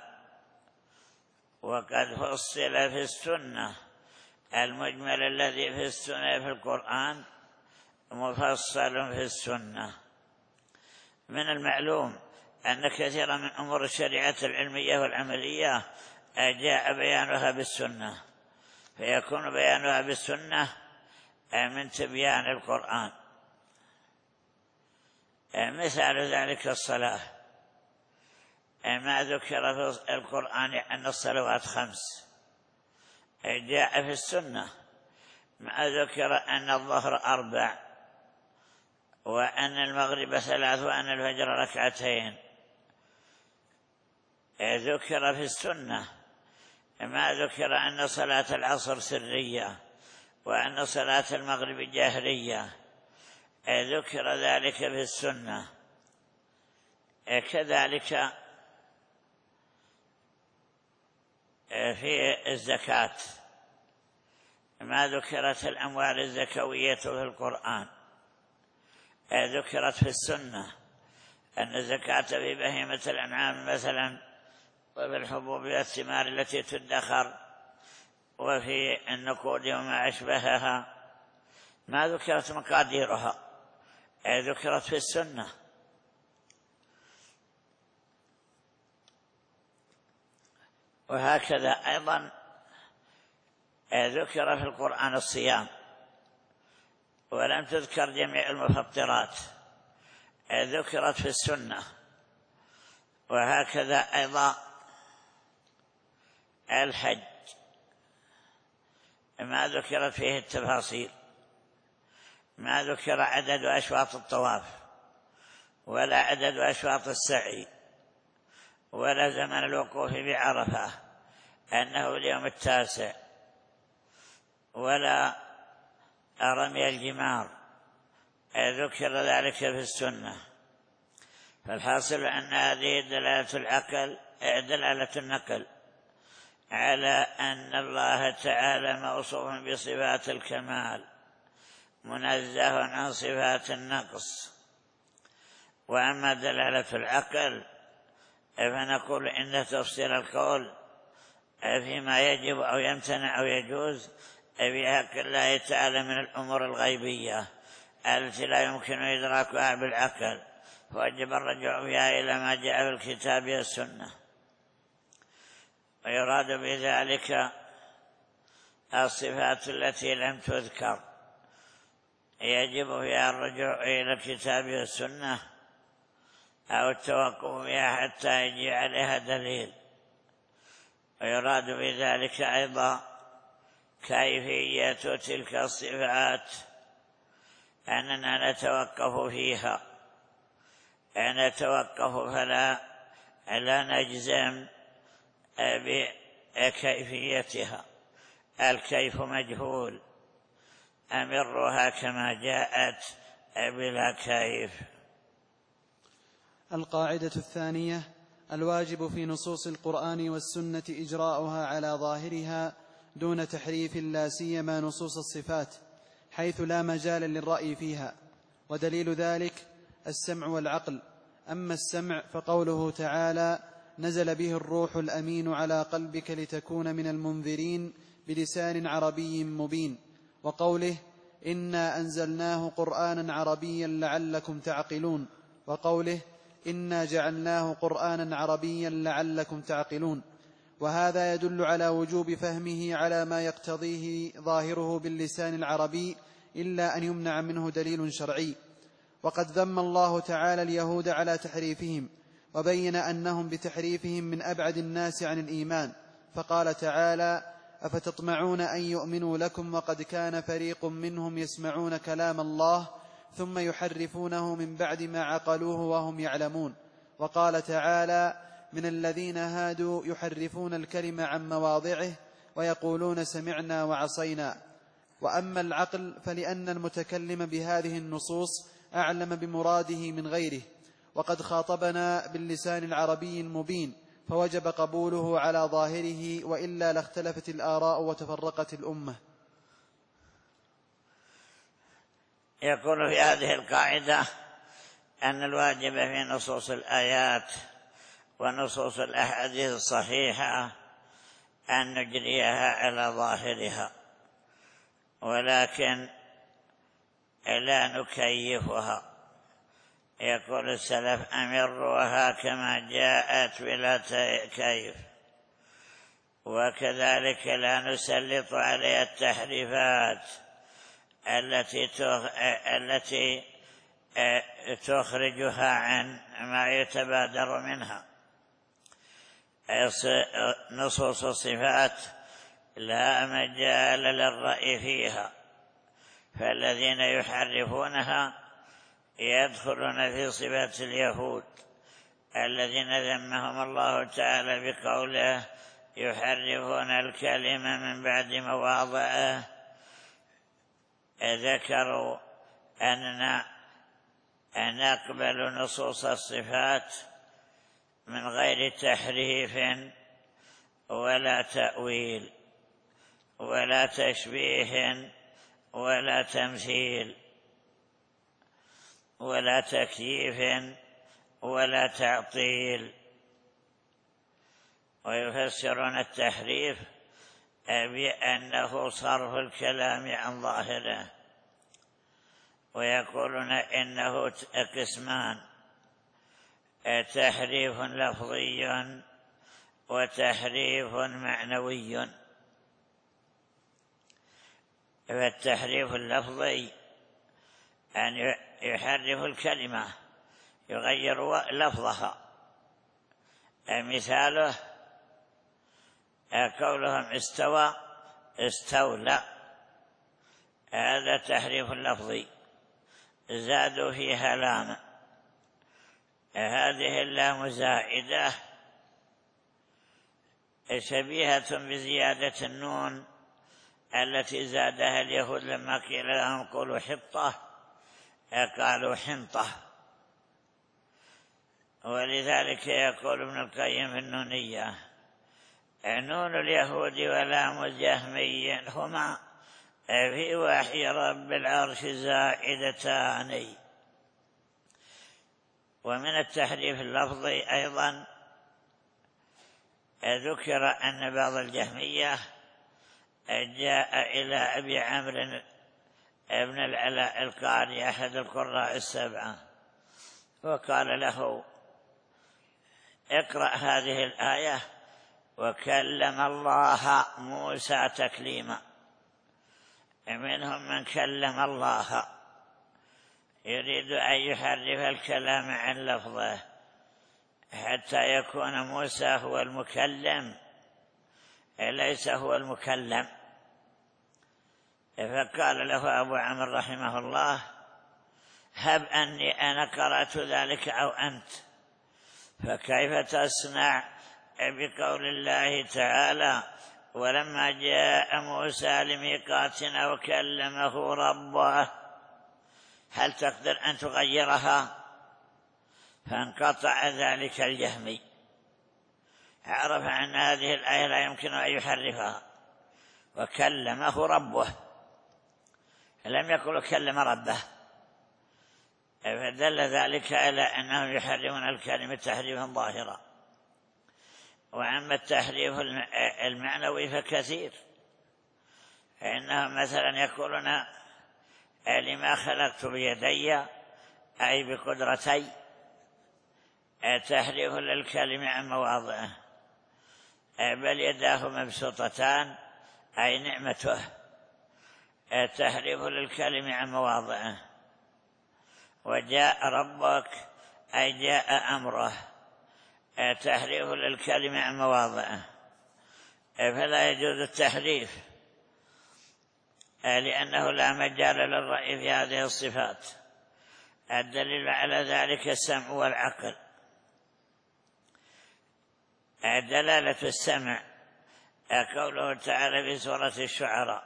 وقد فصل في السنة. المجمل الذي في السنة في القرآن مفصل في السنة. من المعلوم أن كثيرا من أمور الشريعة العلمية والعملية جاء بيانها بالسنة، فيكون بيانها بالسنة من تبيان القرآن. مثال ذلك الصلاة، ما ذكر في القرآن أن الصلوات خمس جاء في السنة. ما ذكر أن الظهر أربع، وأن المغرب ثلاث، وأن الفجر ركعتين، ذكر في السنة. ما ذكر أن صلاة العصر سرية، وأن صلاة المغرب جاهرية، ذكر ذلك في السنة. كذلك في الزكاة، ما ذكرت الأموال الزكوية في القرآن ذكرت في السنة. أن الزكاة في بهيمة الأنعام مثلا، وفي الحبوب والثمار التي تدخر، وفي النقود وما أشبهها، ما ذكرت مقاديرها ذكرت في السنة. وهكذا أيضا ذكر في القرآن الصيام، ولم تذكر جميع المفطرات، ذكرت في السنة. وهكذا أيضا الحج، ما ذكرت فيه التفاصيل، ما ذكر عدد أشواط الطواف، ولا عدد أشواط السعي، ولا زمن الوقوف بعرفة أنه اليوم التاسع، ولا رمي الجمار، ذكر ذلك في السنة. فالحاصل أن هذه دلالة العقل دلالة النقل على أن الله تعالى موصوف بصفات الكمال، منزه عن صفات النقص. وأما دلالة العقل فنقول إن تفسير القول فيما يجب أو يمتنع أو يجوز في حق الله تعالى من الأمور الغيبية التي لا يمكن إدراكها بالعقل، فوجب الرجوع فيها إلى ما جاء في الكتاب والسنة. ويراد بذلك الصفات التي لم تذكر يجب فيها الرجوع إلى الكتاب والسنة أو التوقف فيها حتى يجي عليها دليل. ويراد بذلك أيضا كيفية تلك الصفات أننا نتوقف فيها، نتوقف فلا لا نجزم بكيفيتها، الكيف مجهول، أمرها كما جاءت بلا كيف. القاعدة الثانية: الواجب في نصوص القرآن والسنة إجراؤها على ظاهرها دون تحريف، لا سيما نصوص الصفات، حيث لا مجال للرأي فيها. ودليل ذلك السمع والعقل. أما السمع فقوله تعالى: نزل به الروح الأمين على قلبك لتكون من المنذرين بلسان عربي مبين. وقوله: إنا أنزلناه قرآنا عربيا لعلكم تعقلون. وقوله: إنا جعلناه قرآنا عربيا لعلكم تعقلون. وهذا يدل على وجوب فهمه على ما يقتضيه ظاهره باللسان العربي، إلا أن يمنع منه دليل شرعي. وقد ذم الله تعالى اليهود على تحريفهم، وبين أنهم بتحريفهم من أبعد الناس عن الإيمان، فقال تعالى: أفتطمعون أن يؤمنوا لكم وقد كان فريق منهم يسمعون كلام الله ثم يحرفونه من بعد ما عقلوه وهم يعلمون. وقال تعالى: من الذين هادوا يحرفون الكلم عن مواضعه ويقولون سمعنا وعصينا. وأما العقل فلأن المتكلم بهذه النصوص أعلم بمراده من غيره، وقد خاطبنا باللسان العربي المبين، فوجب قبوله على ظاهره، وإلا لاختلفت الآراء وتفرقت الأمة. يقول في هذه القاعدة أن الواجب في نصوص الآيات ونصوص الأحاديث الصحيحة أن نجريها على ظاهرها، ولكن لا نكيفها. يقول السلف: أمروها كما جاءت بلا كيف. وكذلك لا نسلط عليها التحريفات التي التي تخرجها عن ما يتبادر منها. نصوص الصفات لا مجال للرأي فيها، فالذين يحرفونها يدخلون في صفات اليهود الذين ذمهم الله تعالى بقوله: يحرفون الكلمة من بعد مواضعه. ذكروا أننا نقبل نصوص الصفات من غير تحريف ولا تأويل ولا تشبيه ولا تمثيل ولا تكييف ولا تعطيل. ويفسرون التحريف بأنه صرف الكلام عن ظاهره، ويقولون إنه قسمان: تحريف لفظي وتحريف معنوي. فالتحريف اللفظي أن يحرف الكلمة، يغير لفظها. مثاله قولهم استوى استولى، هذا تحريف لفظي، زادوا فيها لام، هذه اللام زائدة شبيهة بزيادة النون التي زادها اليهود لما قيل لهم قولوا حطة قالوا حنطة. ولذلك يقول ابن القيم في النونية: نون اليهود ولام الجهمي هما في وحي رب العرش زائدتان. ومن التحريف اللفظي أيضا ذكر أن بعض الجهمية جاء إلى أبي عمرو ابن العلاء القاري أحد القراء السبعة وقال له: اقرأ هذه الآية: وكلم الله موسى تكليما. منهم من كلم الله يريد أن يحرف الكلام عن لفظه حتى يكون موسى هو المكلم ليس هو المكلم. فقال له أبو عمرو رحمه الله: هب أني أنا قرأت ذلك أو أنت، فكيف تصنع بقول الله تعالى: ولما جاء موسى لميقاتنا وكلمه ربه؟ هل تقدر أن تغيرها؟ فانقطع ذلك الجهمي، عرف أن هذه الآية لا يمكن أن يحرفها، وكلمه ربه، لم يقل كلم ربه، فدل ذلك على أنهم يحرمون الكلمة تحريفا ظاهرا. وأما التحريف المعنوي فكثير، فإنهم مثلا يقولون: لما خلقت بيدي، أي بقدرتي، تحريف للكلمة عن مواضعه. بل يداه مبسوطتان، أي نعمته، تحريف للكلمة عن مواضعه. وجاء ربك، أي جاء أمره، تحريف للكلمة عن مواضعه. فلا يجوز التحريف، لأنه لا مجال للرأي في هذه الصفات. الدليل على ذلك السمع والعقل. دلالة السمع قوله تعالى في سورة الشعراء: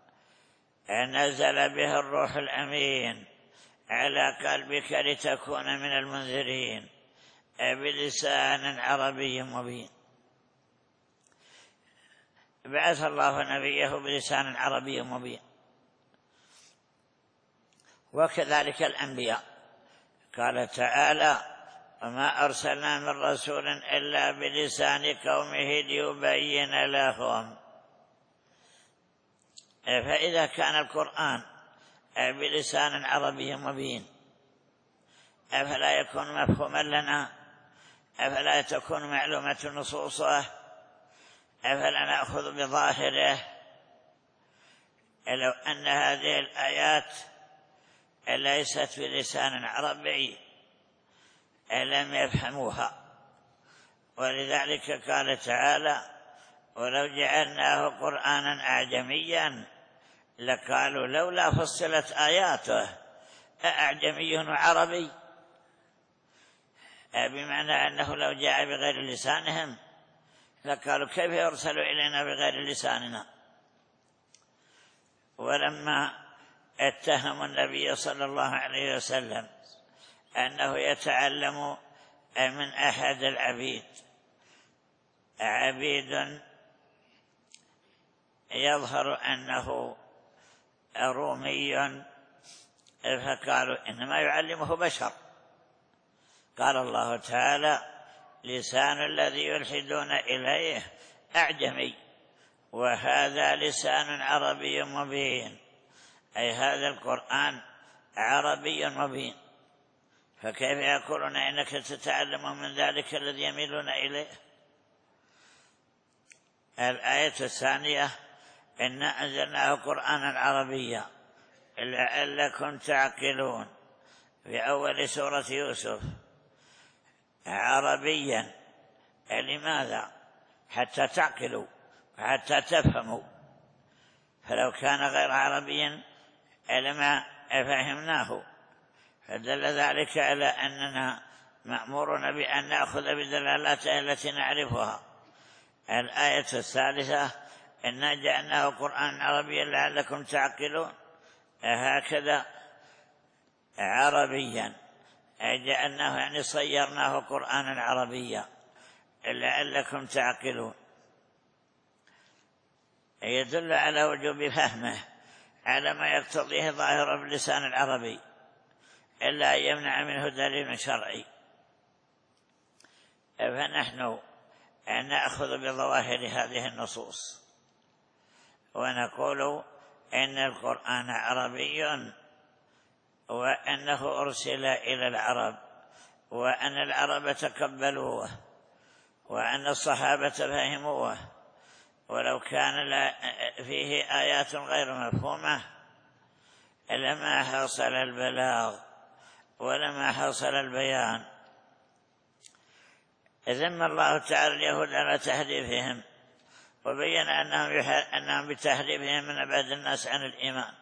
نزل به الروح الأمين على قلبك لتكون من المنذرين بلسان عربي مبين. بعث الله نبيه بلسان عربي مبين، وكذلك الأنبياء. قال تعالى: وما أرسلنا من رسول إلا بلسان قومه ليبين لهم. فإذا كان القرآن بلسان عربي مبين، أفلا يكون مفهوما لنا؟ أفلا تكون معلومة نصوصه؟ أفلا نأخذ بظاهره؟ لو أن هذه الآيات ليست بلسان عربي لم يفهموها. ولذلك قال تعالى: ولو جعلناه قرآنا أعجميا لقالوا لولا فصلت آياته أعجمي وعربي، بمعنى أنه لو جاء بغير لسانهم لقالوا كيف يرسل إلينا بغير لساننا. ولما اتهم النبي صلى الله عليه وسلم أنه يتعلم من أحد العبيد، عبيد يظهر أنه رومي، فقالوا إنما يعلمه بشر. قال الله تعالى: لسان الذي يلحدون إليه أعجمي وهذا لسان عربي مبين، أي هذا القرآن عربي مبين. فكيف يقولون إنك تتعلم من ذلك الذي يميلون إليه؟ الآية الثانية: إنا أنزلناه قرآنا عربيا لعلكم تعقلون، في أول سورة يوسف. عربيا لماذا؟ حتى تعقلوا حتى تفهموا. فلو كان غير عربيا لما فهمناه. فدل ذلك على أننا مأمورون بأن نأخذ بدلالاته التي نعرفها. الآية الثالثة: إنا جعلناه قرآن عربيا لعلكم تعقلون، هكذا عربيا جعلناه يعني صيرناه قرآنا عربيا لعلكم تعقلون، يدل على وجوب فهمه على ما يقتضيه ظاهر باللسان العربي، إلا أن يمنع منه دليل شرعي. فنحن نأخذ بظواهر هذه النصوص ونقول إن القرآن عربي، وأنه أرسل إلى العرب، وأن العرب تقبلوه، وأن الصحابة فهموه. ولو كان فيه آيات غير مفهومة لما حصل البلاغ ولما حصل البيان ذم الله تعالى اليهود على تحريفهم، وبين أنهم, أنهم بتحريفهم من أبعد الناس عن الإيمان.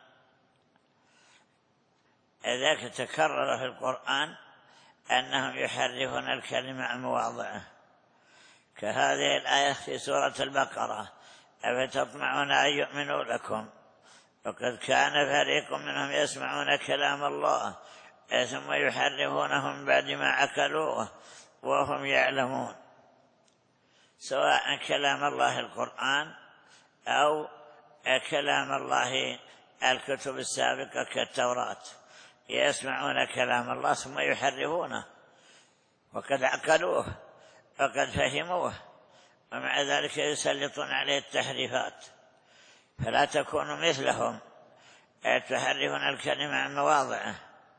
ذاك تكرر في القرآن أنهم يحرفون الكلمة عن مواضعه، كهذه الآية في سورة البقرة: أفتطمعون أن يؤمنوا لكم وقد كان فريق منهم يسمعون كلام الله ثم يحرفونه من بعد ما عقلوه وهم يعلمون. سواء كلام الله القرآن أو كلام الله الكتب السابقة كالتوراة، يسمعون كلام الله ثم يحرفونه وقد عقلوه وقد فهموه، ومع ذلك يسلطون عليه التحريفات. فلا تكونوا مثلهم تحرفون الكلمة عن مواضعه.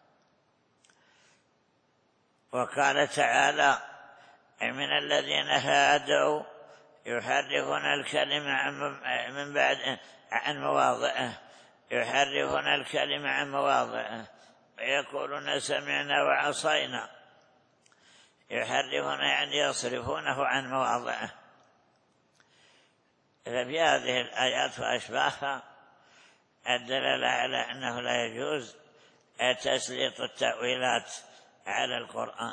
وقال تعالى: من الذين هادوا يحرفون الكلمة من بعد عن مواضعه يحرفون الكلمة عن مواضعه ويقولون سمعنا وعصينا. يحرفون يعني يصرفونه عن مواضعه. ففي هذه الآيات وأشباهها الدلالة على أنه لا يجوز تسليط التأويلات على القرآن،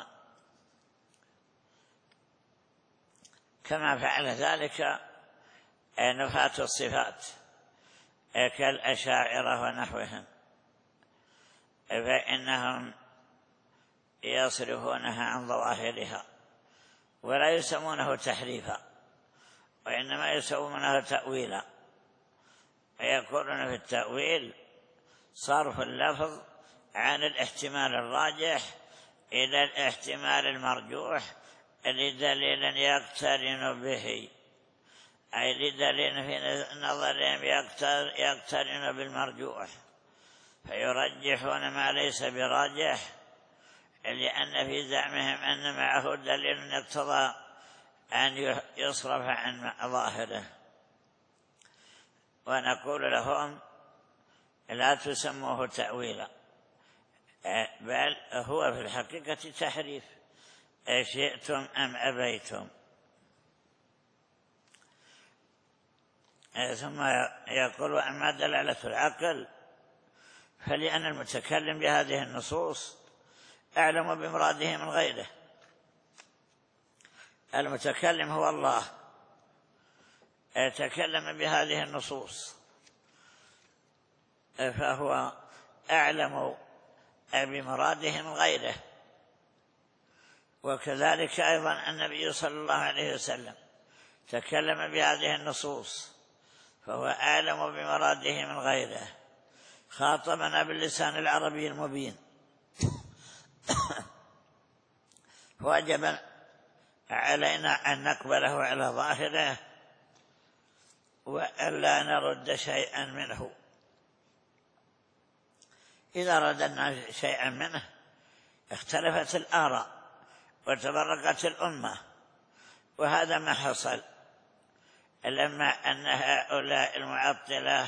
كما فعل ذلك نفاة الصفات كالأشاعرة ونحوهم، فإنهم يصرفونها عن ظواهرها ولا يسمونه تحريفا، وإنما يسمونه تأويلا. ويقولون في التأويل صرف اللفظ عن الاحتمال الراجح إلى الاحتمال المرجوح لدليل يقترن به، أي لدليل في نظرهم يقترن بالمرجوح، فيرجحون ما ليس براجح لأن في زعمهم أن معه دليل يقتضى أن يصرف عن ظاهره. ونقول لهم: لا تسموه تأويلا، بل هو في الحقيقة تحريف، شئتم أم أبيتم. ثم يقول: أما دلالة العقل فلأن المتكلم بهذه النصوص أعلم بمراده من غيره. المتكلم هو الله، يتكلم بهذه النصوص فهو أعلم بمراده من غيره. وكذلك أيضا النبي صلى الله عليه وسلم تكلم بهذه النصوص فهو أعلم بمراده من غيره، خاطبنا باللسان العربي المبين، وجب علينا أن نقبله على ظاهره وألا نرد شيئا منه. إذا رددنا شيئا منه اختلفت الآراء وتفرقت الأمة، وهذا ما حصل لما أن هؤلاء المعطلة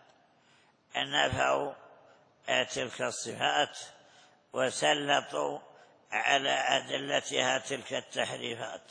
نفوا تلك الصفات وسلطوا على أدلتها تلك التحريفات.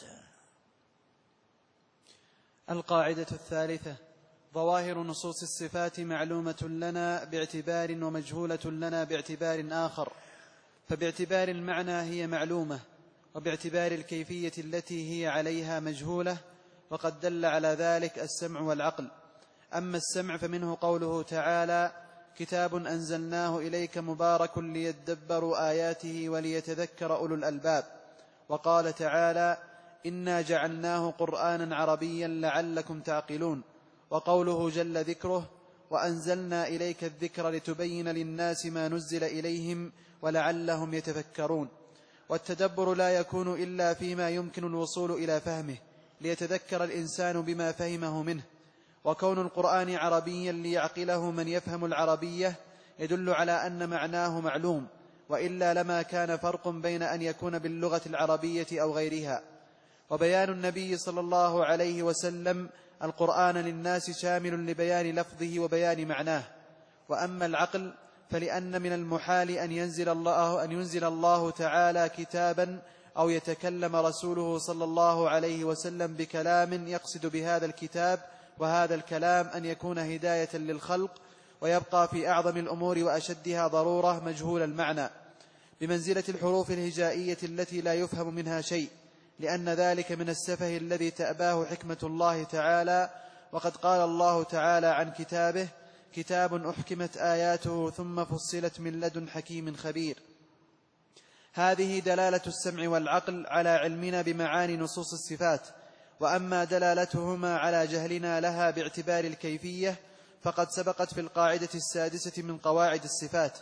القاعدة الثالثة: ظواهر نصوص الصفات معلومة لنا باعتبار ومجهولة لنا باعتبار آخر، فباعتبار المعنى هي معلومة، وباعتبار الكيفية التي هي عليها مجهولة، وقد دل على ذلك السمع والعقل. أما السمع فمنه قوله تعالى: كتاب أنزلناه إليك مبارك ليدبروا آياته وليتذكر أولو الألباب. وقال تعالى: إنا جعلناه قرآنا عربيا لعلكم تعقلون. وقوله جل ذكره: وأنزلنا إليك الذكر لتبين للناس ما نزل إليهم ولعلهم يتفكرون. والتدبر لا يكون إلا فيما يمكن الوصول إلى فهمه ليتذكر الإنسان بما فهمه منه. وكون القرآن عربيا ليعقله من يفهم العربية يدل على أن معناه معلوم، وإلا لما كان فرق بين أن يكون باللغة العربية أو غيرها. وبيان النبي صلى الله عليه وسلم القرآن للناس شامل لبيان لفظه وبيان معناه. وأما العقل فلأن من المحال أن ينزل الله, أن ينزل الله تعالى كتابا أو يتكلم رسوله صلى الله عليه وسلم بكلام يقصد بهذا الكتاب وهذا الكلام أن يكون هداية للخلق، ويبقى في أعظم الأمور وأشدها ضرورة مجهول المعنى، بمنزلة الحروف الهجائية التي لا يفهم منها شيء، لأن ذلك من السفه الذي تأباه حكمة الله تعالى. وقد قال الله تعالى عن كتابه: كتاب أحكمت آياته ثم فصلت من لدن حكيم خبير. هذه دلالة السمع والعقل على علمنا بمعاني نصوص الصفات. وأما دلالتهما على جهلنا لها باعتبار الكيفية فقد سبقت في القاعدة السادسة من قواعد الصفات.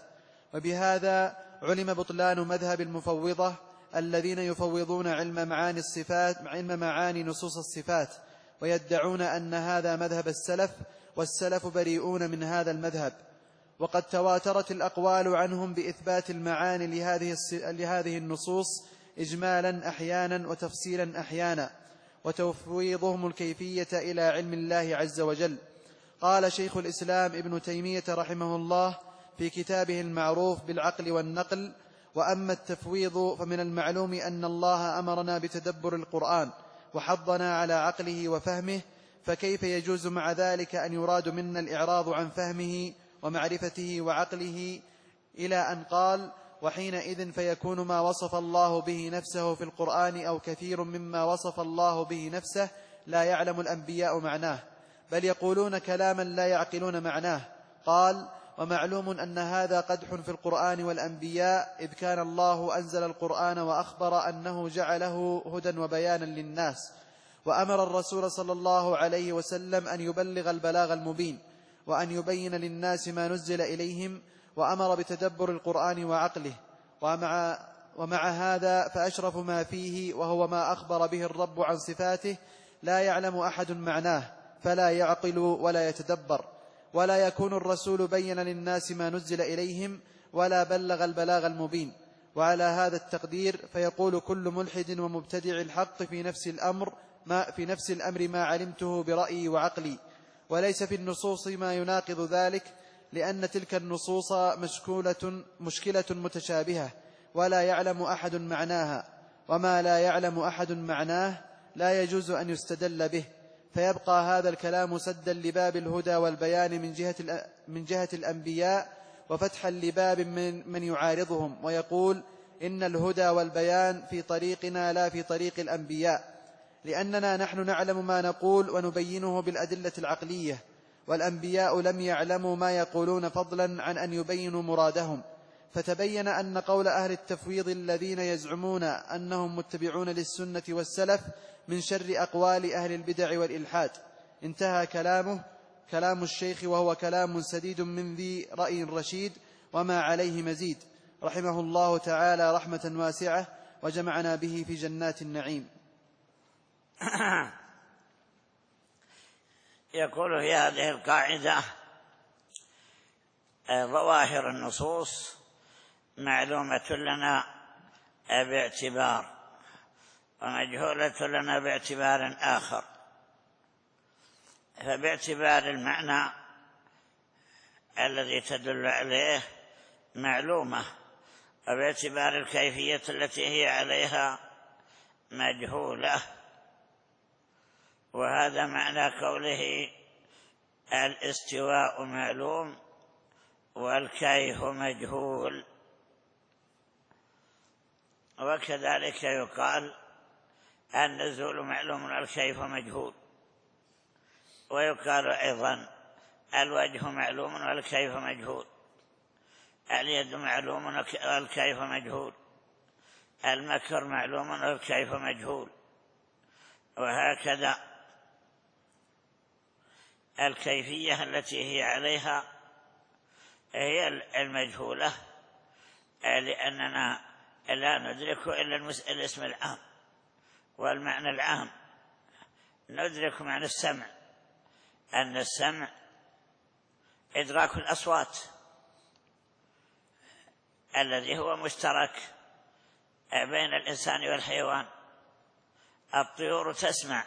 وبهذا علم بطلان مذهب المفوضة الذين يفوضون علم معاني الصفات علم معاني نصوص الصفات، ويدعون أن هذا مذهب السلف، والسلف بريئون من هذا المذهب. وقد تواترت الأقوال عنهم بإثبات المعاني لهذه, لهذه النصوص إجمالا أحيانا وتفصيلا أحيانا، وتفويضهم الكيفية إلى علم الله عز وجل. قال شيخ الإسلام ابن تيمية رحمه الله في كتابه المعروف بالعقل والنقل: وأما التفويض فمن المعلوم أن الله أمرنا بتدبر القرآن وحضنا على عقله وفهمه، فكيف يجوز مع ذلك أن يراد منا الإعراض عن فهمه ومعرفته وعقله، إلى أن قال: وحينئذ فيكون ما وصف الله به نفسه في القرآن أو كثير مما وصف الله به نفسه لا يعلم الأنبياء معناه، بل يقولون كلاما لا يعقلون معناه. قال: ومعلوم أن هذا قدح في القرآن والأنبياء، إذ كان الله أنزل القرآن وأخبر أنه جعله هدى وبيانا للناس، وأمر الرسول صلى الله عليه وسلم أن يبلغ البلاغ المبين، وأن يبين للناس ما نزل إليهم، وأمر بتدبر القرآن وعقله. ومع, ومع هذا فأشرف ما فيه وهو ما أخبر به الرب عن صفاته لا يعلم أحد معناه، فلا يعقل ولا يتدبر، ولا يكون الرسول بين للناس ما نزل إليهم ولا بلغ البلاغ المبين. وعلى هذا التقدير فيقول كل ملحد ومبتدع الحق في نفس الأمر ما, في نفس الأمر ما علمته برأيي وعقلي، وليس في النصوص ما يناقض ذلك، لأن تلك النصوص مشكولة مشكلة متشابهة ولا يعلم أحد معناها، وما لا يعلم أحد معناه لا يجوز أن يستدل به، فيبقى هذا الكلام سدا لباب الهدى والبيان من جهة, من جهة الأنبياء، وفتحا لباب من, من يعارضهم ويقول إن الهدى والبيان في طريقنا لا في طريق الأنبياء، لأننا نحن نعلم ما نقول ونبينه بالأدلة العقلية، والأنبياء لم يعلموا ما يقولون فضلا عن أن يبينوا مرادهم. فتبين أن قول أهل التفويض الذين يزعمون أنهم متبعون للسنة والسلف من شر أقوال أهل البدع والإلحاد. انتهى كلامه كلام الشيخ، وهو كلام سديد من ذي رأي رشيد وما عليه مزيد، رحمه الله تعالى رحمة واسعة، وجمعنا به في جنات النعيم. يقول في هذه القاعدة: ظواهر النصوص معلومة لنا باعتبار، ومجهولة لنا باعتبار آخر. فباعتبار المعنى الذي تدل عليه معلومة، وباعتبار الكيفية التي هي عليها مجهولة. وهذا معنى قوله: الاستواء معلوم والكيف مجهول. وكذلك يقال: النزول معلوم والكيف مجهول. ويقال أيضا: الوجه معلوم والكيف مجهول، اليد معلوم والكيف مجهول، المكر معلوم والكيف مجهول. وهكذا الكيفية التي هي عليها هي المجهولة، لأننا لا ندرك إلا الاسم العام والمعنى العام. ندرك معنى السمع، أن السمع إدراك الأصوات الذي هو مشترك بين الإنسان والحيوان. الطيور تسمع،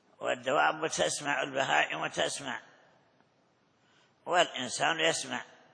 والدواب تسمع، البهائم تسمع، والإنسان يسمع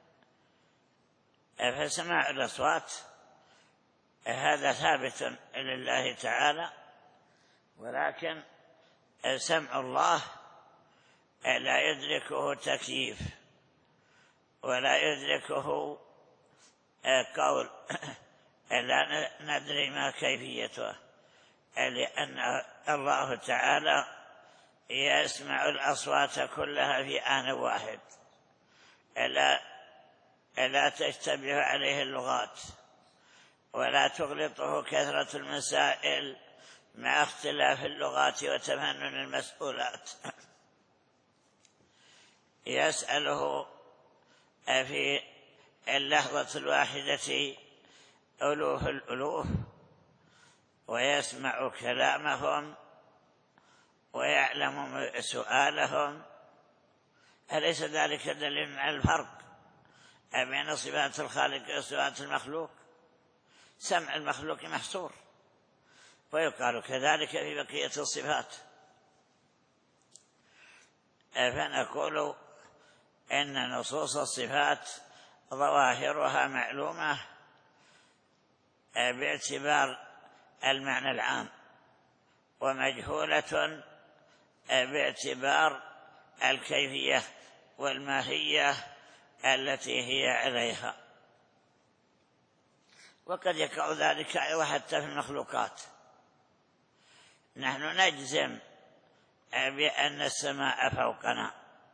فسماع الأصوات هذا ثابت لله تعالى، ولكن سمع الله لا يدركه تكييف ولا يدركه قول، لا ندري ما كيفيته، لأن الله تعالى يسمع الأصوات كلها في آن واحد، لا, لا تشتبه عليه اللغات ولا تغلطه كثرة المسائل مع اختلاف اللغات وتفنن المسؤولات. يسأله في اللحظة الواحدة ألوف الألوف، ويسمع كلامهم ويعلم سؤالهم. أليس ذلك دليل على الفرق بين صفات الخالق وصفات المخلوق؟ سمع المخلوق محصور، ويقال كذلك في بقية الصفات. فنقول إن نصوص الصفات ظواهرها معلومة باعتبار المعنى العام، ومجهولة باعتبار الكيفية والماهية التي هي عليها. وقد يقع ذلك أيضا حتى في المخلوقات. نحن نجزم بأن السماء فوقنا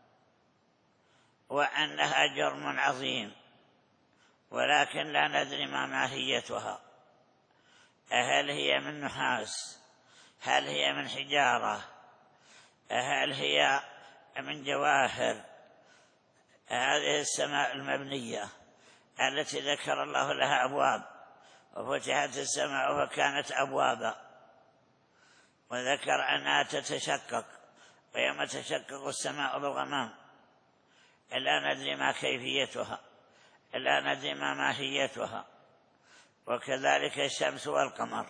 وأنها جرم عظيم، ولكن لا ندري ما ماهيتها. هل هي من نحاس؟ هل هي من حجارة؟ هل هي من جواهر؟ هذه السماء المبنية التي ذكر الله لها أبواب، وفتحت السماء فكانت أبوابا، وذكر أنها تتشقق، ويوم تشقق السماء بالغمام. لا ندري ما كيفيتها، لا ندري ما ماهيتها. وكذلك الشمس والقمر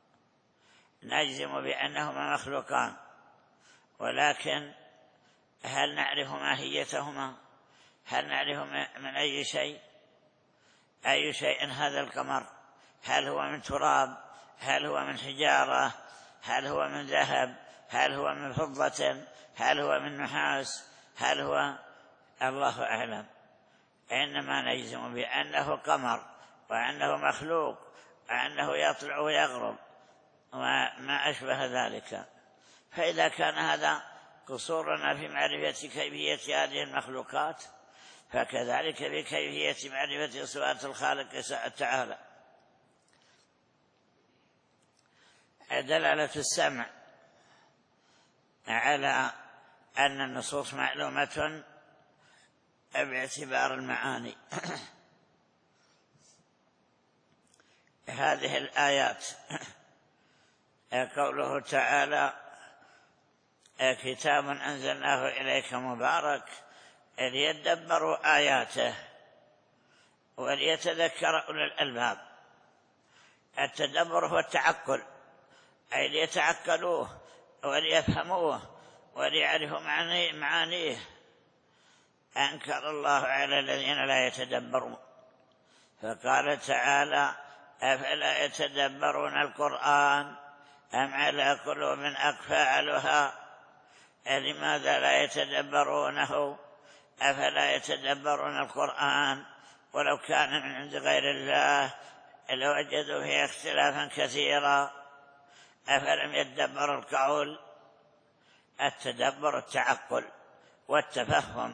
نجزم بأنهما مخلوقان، ولكن هل نعرف ماهيتهما؟ هل نعرف من أي شيء؟ أي شيء هذا القمر؟ هل هو من تراب؟ هل هو من حجارة؟ هل هو من ذهب؟ هل هو من فضة؟ هل هو من نحاس؟ هل هو؟ الله أعلم. إنما نجزم بأنه قمر، وأنه مخلوق، وأنه يطلع ويغرب وما أشبه ذلك. فإذا كان هذا قصورنا في معرفة كيفية هذه المخلوقات، فكذلك بكيفية معرفة صفات الخالق تعالى. دلالة السمع على أن النصوص معلومة باعتبار المعاني. هذه الآيات قوله تعالى: كتاب أنزلناه إليك مبارك ليدبروا آياته وليتذكر أولو الألباب. التدبر هو التعقل، أي ليتعقلوه وليفهموه وليعرفوا معانيه. أنكر الله على الذين لا يتدبرون، فقال تعالى: أفلا يتدبرون القرآن أم على قلوب أقفالها؟ لماذا لا يتدبرونه؟ أفلا يتدبرون القرآن ولو كان من عند غير الله لوجدوا فيه اختلافا كثيرا. أفلم يدبروا القول؟ التدبر التعقل والتفهم.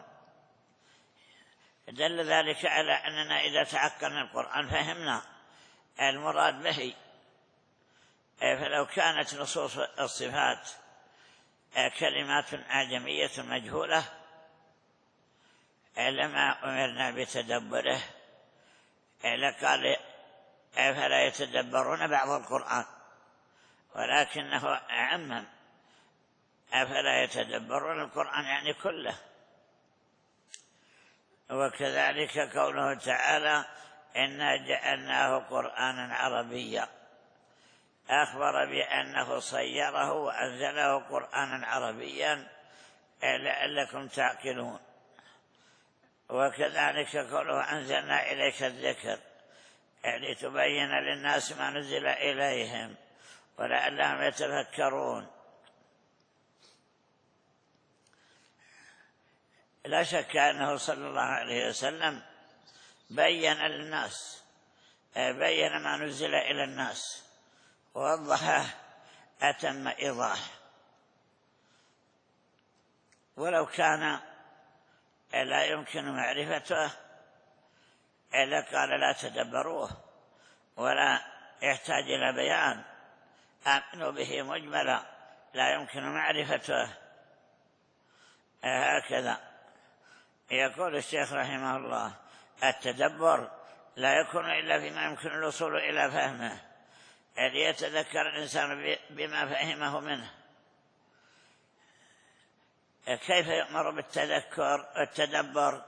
دل ذلك على أننا إذا تعقلنا القرآن فهمنا المراد به. فلو كانت نصوص الصفات كلمات أعجمية مجهولة لما أمرنا بتدبره، لقال: أفلا يتدبرون بعض القرآن، ولكنه عمم: أفلا يتدبرون القرآن يعني كله. وكذلك قوله تعالى: إنا جعلناه قرآنا عربيا، أخبر بأنه صيره وأنزله قرآنا عربيا لعلكم تعقلون. وكذلك قوله أنزلنا إليك الذكر يعني تبين للناس ما نزل إليهم ولعلهم يتفكرون. لا شك أنه صلى الله عليه وسلم بين للناس بين ما نزل إلى الناس ووضحه أتم إيضاح، ولو كان لا يمكن معرفته إلا قال لا تدبروه ولا يحتاج إلى بيان، آمنوا به مجملا لا يمكن معرفته. هكذا يقول الشيخ رحمه الله التدبر لا يكون إلا فيما يمكن الوصول إلى فهمه، ليتذكر الإنسان بما فهمه منه. كيف يؤمر بالتذكر والتدبر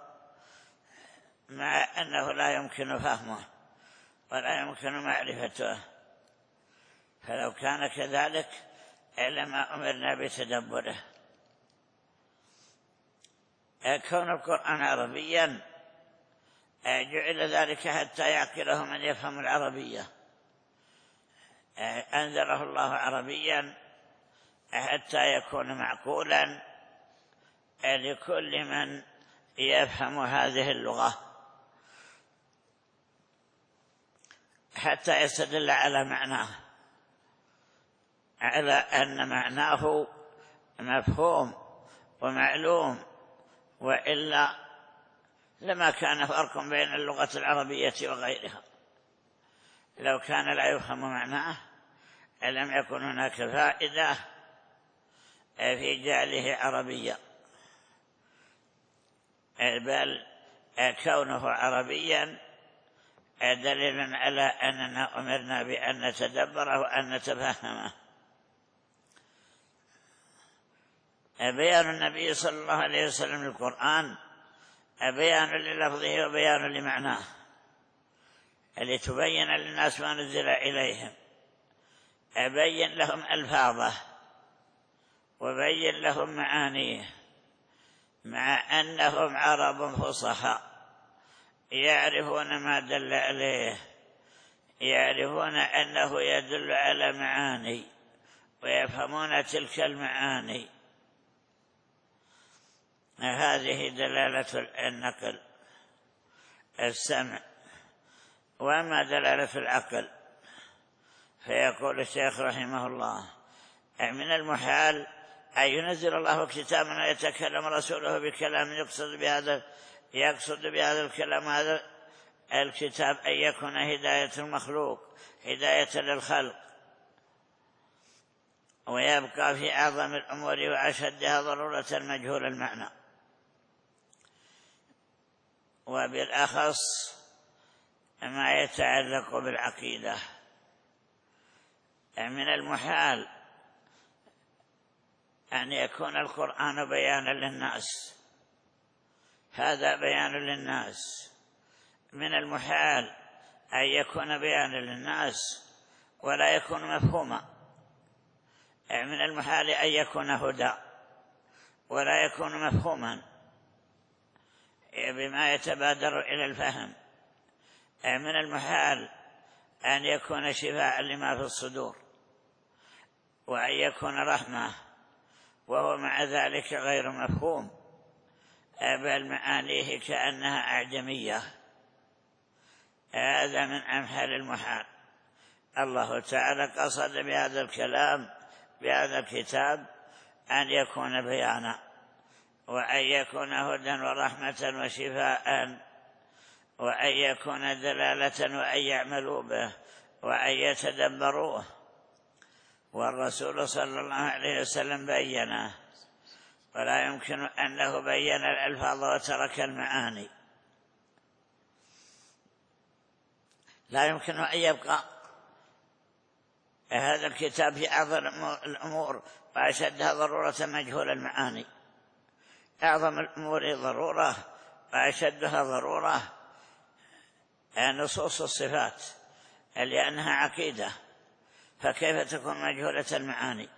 مع أنه لا يمكن فهمه ولا يمكن معرفته؟ فلو كان كذلك لما أمرنا بتدبره. كون القرآن عربيا جعل ذلك حتى يعقله من يفهم العربية، أنزله الله عربيا حتى يكون معقولا لكل من يفهم هذه اللغة، حتى يستدل على معناه، على أن معناه مفهوم ومعلوم، وإلا لما كان فرق بين اللغة العربية وغيرها. لو كان لا يفهم معناه لم يكن هناك فائدة في جعله عربيا، بل كونه عربيا دليل على أننا أمرنا بأن نتدبره وأن نتفهمه. بيان النبي صلى الله عليه وسلم للقرآن بيان للفظه وبيان لمعناه، لتبين للناس ما نزل إليهم. أبين لهم ألفاظه وبين لهم معانيه، مع أنهم عرب فصحى يعرفون ما دل عليه، يعرفون أنه يدل على معاني ويفهمون تلك المعاني. هذه دلالة النقل السمع. وأما دلالة العقل فيقول الشيخ رحمه الله من المحال أن ينزل الله كتابا ويتكلم رسوله بكلام يقصد بهذا يقصد بهذا الكلام هذا الكتاب أن يكون هداية المخلوق هداية للخلق، ويبقى في أعظم الأمور وأشدها ضرورة مجهول المعنى، وبالأخص ما يتعلق بالعقيدة. من المحال أن يكون القرآن بيانا للناس، هذا بيان للناس. من المحال أن يكون بيانا للناس ولا يكون مفهوما. من المحال أن يكون هدى ولا يكون مفهوما بما يتبادر إلى الفهم. من المحال أن يكون شفاء لما في الصدور وأن يكون رحمة، وهو مع ذلك غير مفهوم، بل معانيه كأنها أعجمية. هذا من أمثال المحال. الله تعالى قصد بهذا الكلام بهذا الكتاب أن يكون بيانا، وأن يكون هدى ورحمة وشفاء، وأن يكون دلالة وأن يعملوا به وأن يتدبروه. والرسول صلى الله عليه وسلم بينه، ولا يمكن أنه بين الألفاظ وترك المعاني. لا يمكن أن يبقى هذا الكتاب في أعظم الأمور وأشدها ضرورة مجهول المعاني. أعظم الأمور ضرورة وأشدها ضرورة نصوص الصفات، لأنها عقيدة، فكيف تكون مجهولة المعاني؟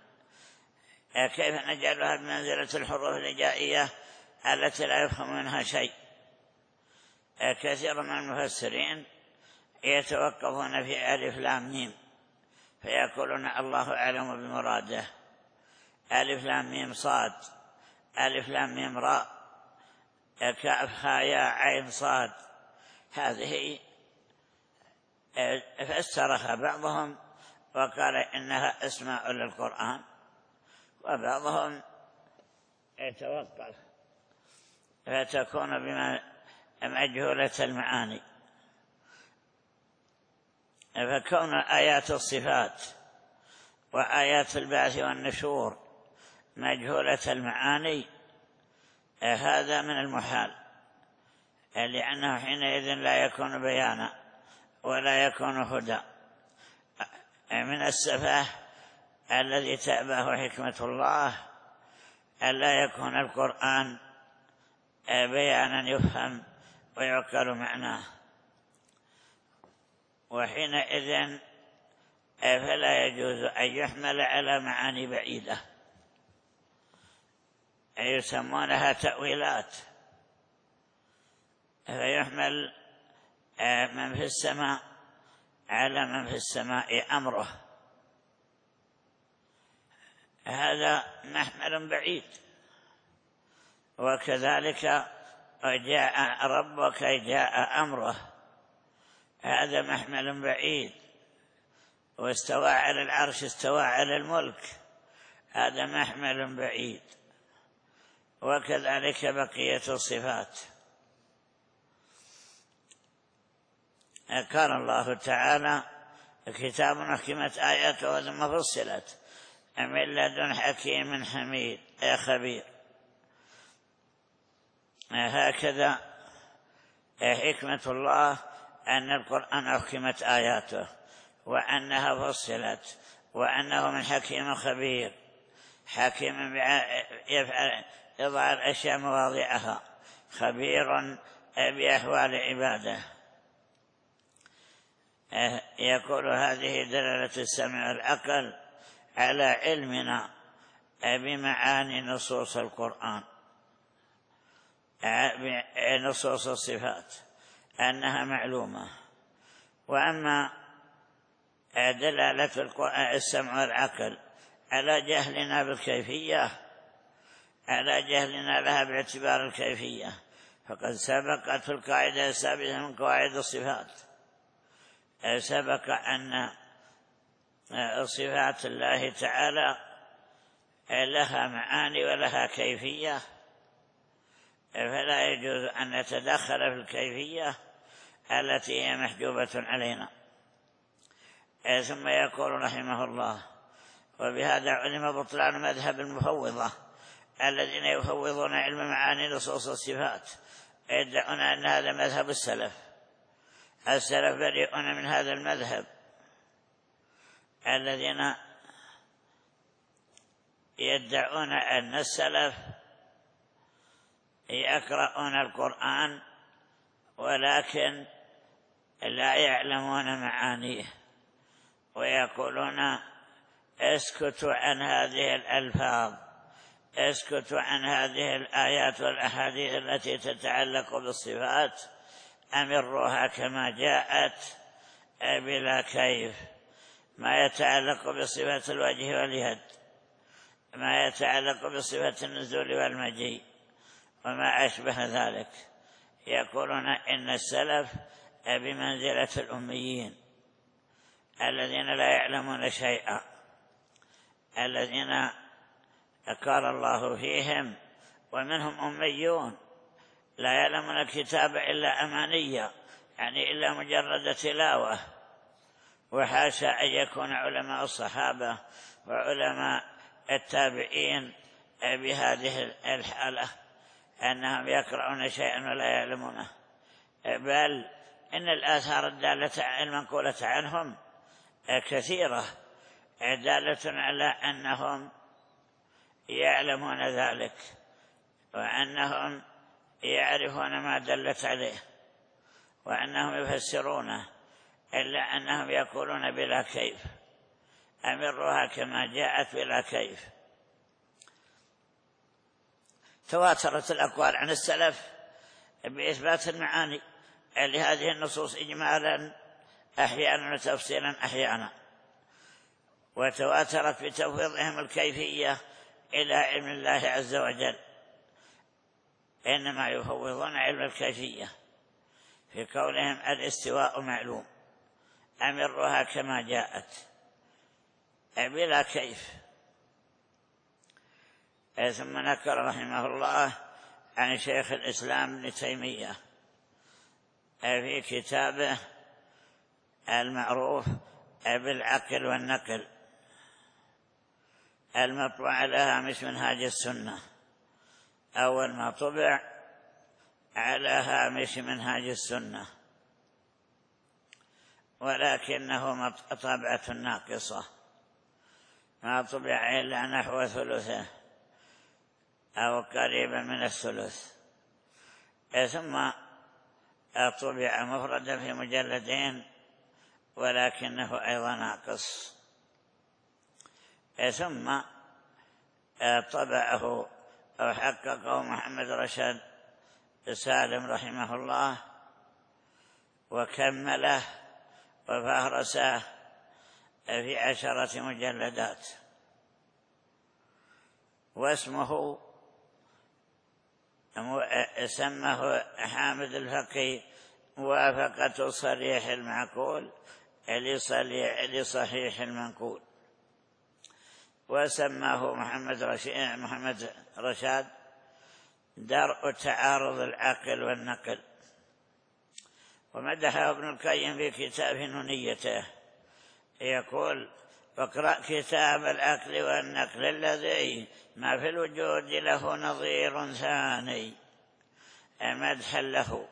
كيف نجعلها بمنزلة الحروف الهجائية التي لا يفهم منها شيء؟ كثير من المفسرين يتوقفون في ألف لام ميم فيقولون الله أعلم بمراده. ألف لام ميم صاد، ألف لام ميم راء، كاف هاء ياء عين صاد، هذه فسرها بعضهم وقال إنها اسماء للقرآن، وبعضهم يتوقف فتكون بما مجهولة المعاني. فكون آيات الصفات وآيات البعث والنشور مجهولة المعاني هذا من المحال، لأنه حينئذ لا يكون بيانا ولا يكون هدى. من السفاه الذي تأباه حكمة الله ألا يكون القرآن بيانا يفهم ويعقل معناه، وحينئذ فلا يجوز أن يحمل على معاني بعيدة يسمونها تأويلات، فيحمل من في السماء على من في السماء أمره، هذا محمل بعيد. وكذلك جاء ربك جاء أمره، هذا محمل بعيد. واستوى على العرش استوى على الملك، هذا محمل بعيد. وكذلك بقية الصفات. قال الله تعالى كتاب أحكمت آياته ثم فصلت من لدن حكيم حميد يا خبير. هكذا حكمة الله أن القرآن أحكمت آياته وأنها فصلت وأنه من حكيم خبير، حكيم يفعل يضع الأشياء مواضعها، خبير بأحوال عباده. يقول هذه دلالة السمع والعقل على علمنا بمعاني نصوص القرآن، نصوص الصفات أنها معلومة. وأما دلالة السمع والعقل على جهلنا بالكيفية، على جهلنا لها باعتبار الكيفية، فقد سبقت القاعدة السابقة من قواعد الصفات، سبق أن صفات الله تعالى لها معاني ولها كيفية، فلا يجوز أن نتدخل في الكيفية التي هي محجوبة علينا. ثم يقول رحمه الله: وبهذا علم بطلان مذهب المفوضة الذين يفوضون علم معاني نصوص الصفات، يدعون أن هذا مذهب السلف. السلف بريئون من هذا المذهب، الذين يدعون أن السلف يقرؤون القرآن ولكن لا يعلمون معانيه، ويقولون اسكتوا عن هذه الألفاظ، اسكتوا عن هذه الآيات والأحاديث التي تتعلق بالصفات، أمروها كما جاءت بلا كيف. ما يتعلق بصفة الوجه واليد، ما يتعلق بصفة النزول والمجيء وما أشبه ذلك، يقولون إن السلف بمنزلة الأميين الذين لا يعلمون شيئا، الذين قال الله فيهم ومنهم أميون لا يعلمون الكتاب إلا أمانية، يعني إلا مجرد تلاوة. وحاشا أن يكون علماء الصحابة وعلماء التابعين بهذه الحالة أنهم يقرؤون شيئا ولا يعلمونه، بل إن الآثار الدالة المنقولة عنهم كثيرة دالة على أنهم يعلمون ذلك وأنهم يعرفون ما دلت عليه وأنهم يفسرونه، إلا أنهم يقولون بلا كيف، أمروها كما جاءت بلا كيف. تواترت الأقوال عن السلف بإثبات المعاني، لهذه النصوص إجمالا أحيانا وتفصيلا أحيانا، وتواترت بتفويضهم الكيفية إلى علم الله عز وجل، إنما يفوضون علم الكيفية في قولهم الاستواء معلوم، أمرها كما جاءت بلا كيف. ثم نكر رحمه الله عن شيخ الإسلام ابن تيمية في كتابه المعروف بالعقل والنقل المطبوع على هامش منهاج السنة، أول ما طبع على هامش منهاج السنة، ولكنه طبعة ناقصة، ما طبع إلا نحو ثلثه أو قريبا من الثلث، ثم طبع مفردا في مجلدين ولكنه أيضا ناقص، ثم طبعه أو حققه محمد رشاد سالم رحمه الله وكمله وفهرسه في عشرة مجلدات، واسمه سمه حامد الفقي موافقة صريح المعقول لصحيح المنقول، وسماه محمد رشاد, محمد رشاد درء تعارض العقل والنقل. ومدحه ابن القيم في كتاب نونيته يقول: فاقرأ كتاب العقل والنقل الذي ما في الوجود له نظير ثاني، مدحا له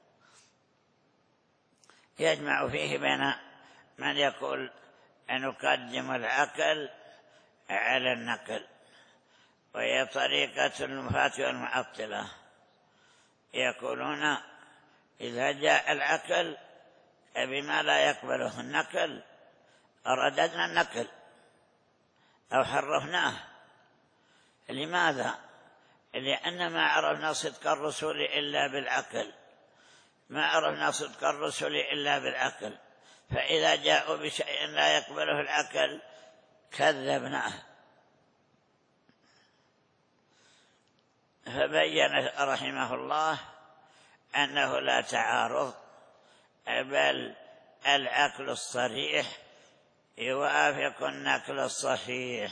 يجمع فيه بين من يقول أن نقدم العقل على النقل، وهي طريقة النفاة والمعطلة، يقولون إذا جاء العقل بما لا يقبله النقل أرددنا النقل أو حرفناه. لماذا؟ لأن ما عرفنا صدق الرسول إلا بالعقل، ما عرفنا صدق الرسول إلا بالعقل، فإذا جاءوا بشيء لا يقبله العقل كذبناه. فبين رحمه الله أنه لا تعارض، بل العقل الصريح يوافق النقل الصحيح.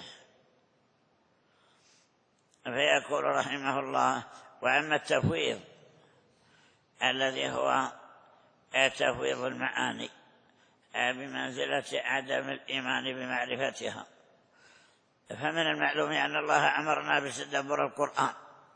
فيقول رحمه الله: وأما التفويض الذي هو تفويض المعاني بمنزلة عدم الإيمان بمعرفتها، فمن المعلوم أن الله أمرنا بتدبر القرآن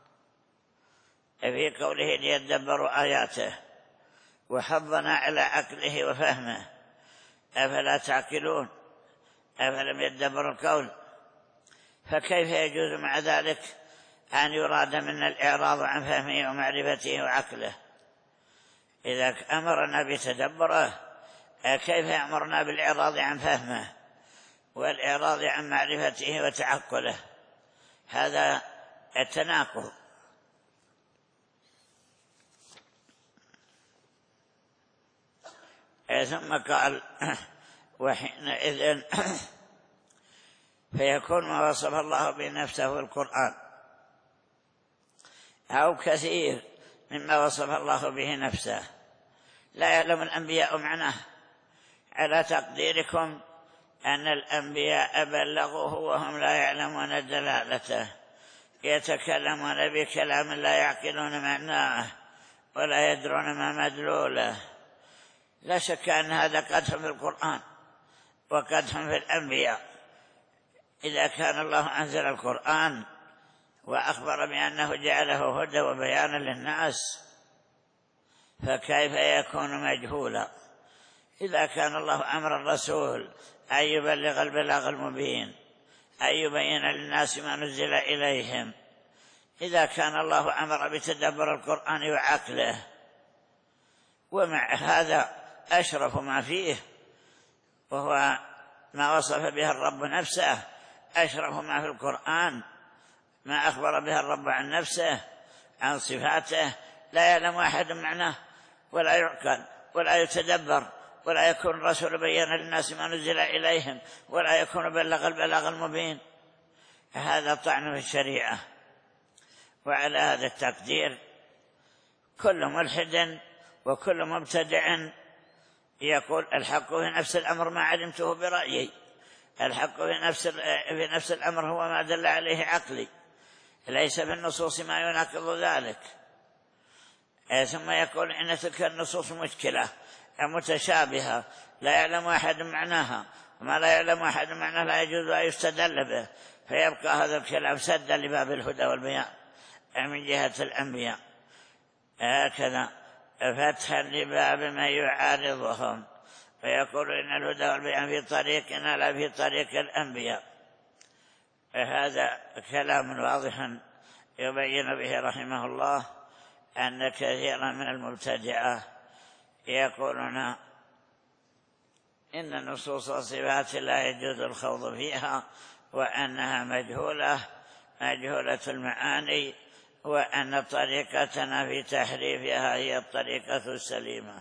في قوله ليدبروا آياته، وحضنا على عقله وفهمه، أفلا تعقلون أفلم يدبروا القول. فكيف يجوز مع ذلك أن يراد منا الإعراض عن فهمه ومعرفته وعقله؟ إذا أمرنا بتدبره كيف يأمرنا بالإعراض عن فهمه والإعراض عن معرفته وتعقله؟ هذا التناقض. ثم قال: وحينئذ فيكون ما وصف الله بنفسه في القرآن أو كثير مما وصف الله به نفسه لا يعلم الأنبياء معناه، على تقديركم أن الأنبياء بلغوه وهم لا يعلمون دلالته، يتكلمون بكلام لا يعقلون معناه ولا يدرون ما مدلوله. لا شك أن هذا قدح في القرآن وقدح في الأنبياء. إذا كان الله أنزل القرآن وأخبر بأنه جعله هدى وبيانا للناس، فكيف يكون مجهولا؟ إذا كان الله أمر الرسول أن يبلغ البلاغ المبين، أن يبين للناس ما نزل إليهم، إذا كان الله أمر بتدبر القرآن وعقله، ومع هذا أشرف ما فيه وهو ما وصف به الرب نفسه، أشرف ما في القرآن ما أخبر به الرب عن نفسه عن صفاته، لا يعلم أحد معناه ولا يعقل ولا يتدبر، ولا يكون الرسول بين للناس ما نزل إليهم، ولا يكون بلغ البلاغ المبين. هذا طعن في الشريعة. وعلى هذا التقدير كل ملحد وكل مبتدع يقول الحق في نفس الأمر ما علمته برأيي، الحق في نفس في نفس الأمر هو ما دل عليه عقلي، ليس في النصوص ما يناقض ذلك. ثم يقول إن تلك النصوص مشكلة متشابهة لا يعلم أحد معناها، وما لا يعلم أحد معناه لا يجوز أن يستدل به، فيبقى هذا الكلام سدا لباب الهدى والبيان من جهة الأنبياء، هكذا فتحا لباب ما يعارضهم، فيقول إن الهدى والبيان في طريقنا لا في طريق الأنبياء. هذا كلام واضح يبين به رحمه الله أن كثيرا من المبتدعة يقولون إن نصوص الصفات لا يجوز الخوض فيها، وأنها مجهولة مجهولة المعاني، وأن طريقتنا في تحريفها هي الطريقة السليمة.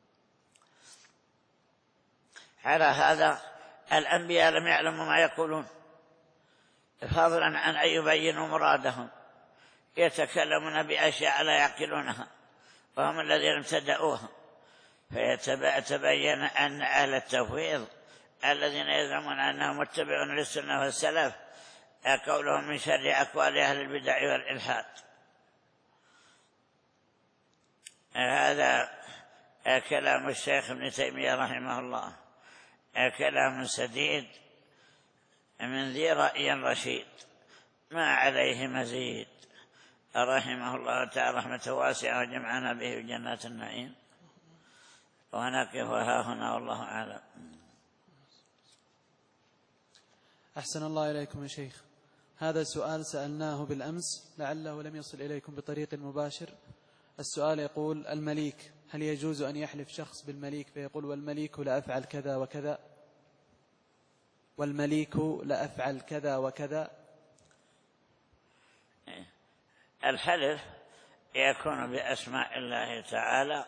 على هذا الأنبياء لم يعلموا ما يقولون، فضلا عن أن يبينوا مرادهم، يتكلمون بأشياء لا يعقلونها وهم الذين ابتدأوها. فيتبين أن أهل التفويض الذين يزعمون أنهم متبعون للسنة والسلف قولهم من شر أقوال أهل البدع والإلحاد. هذا كلام الشيخ ابن تيمية رحمه الله، كلام سديد من ذي رأي رشيد ما عليه مزيد، رحمه الله تعالى رحمة واسعة وجمعنا به في جنات النعيم. ونقف ها هنا والله أعلم. أحسن الله إليكم يا شيخ. هذا سؤال سألناه بالأمس لعله لم يصل إليكم بطريق مباشر. السؤال يقول: المليك، هل يجوز أن يحلف شخص بالمليك فيقول والمليك لأفعل كذا وكذا، والمليك لأفعل كذا وكذا؟ الحلف يكون بأسماء الله تعالى،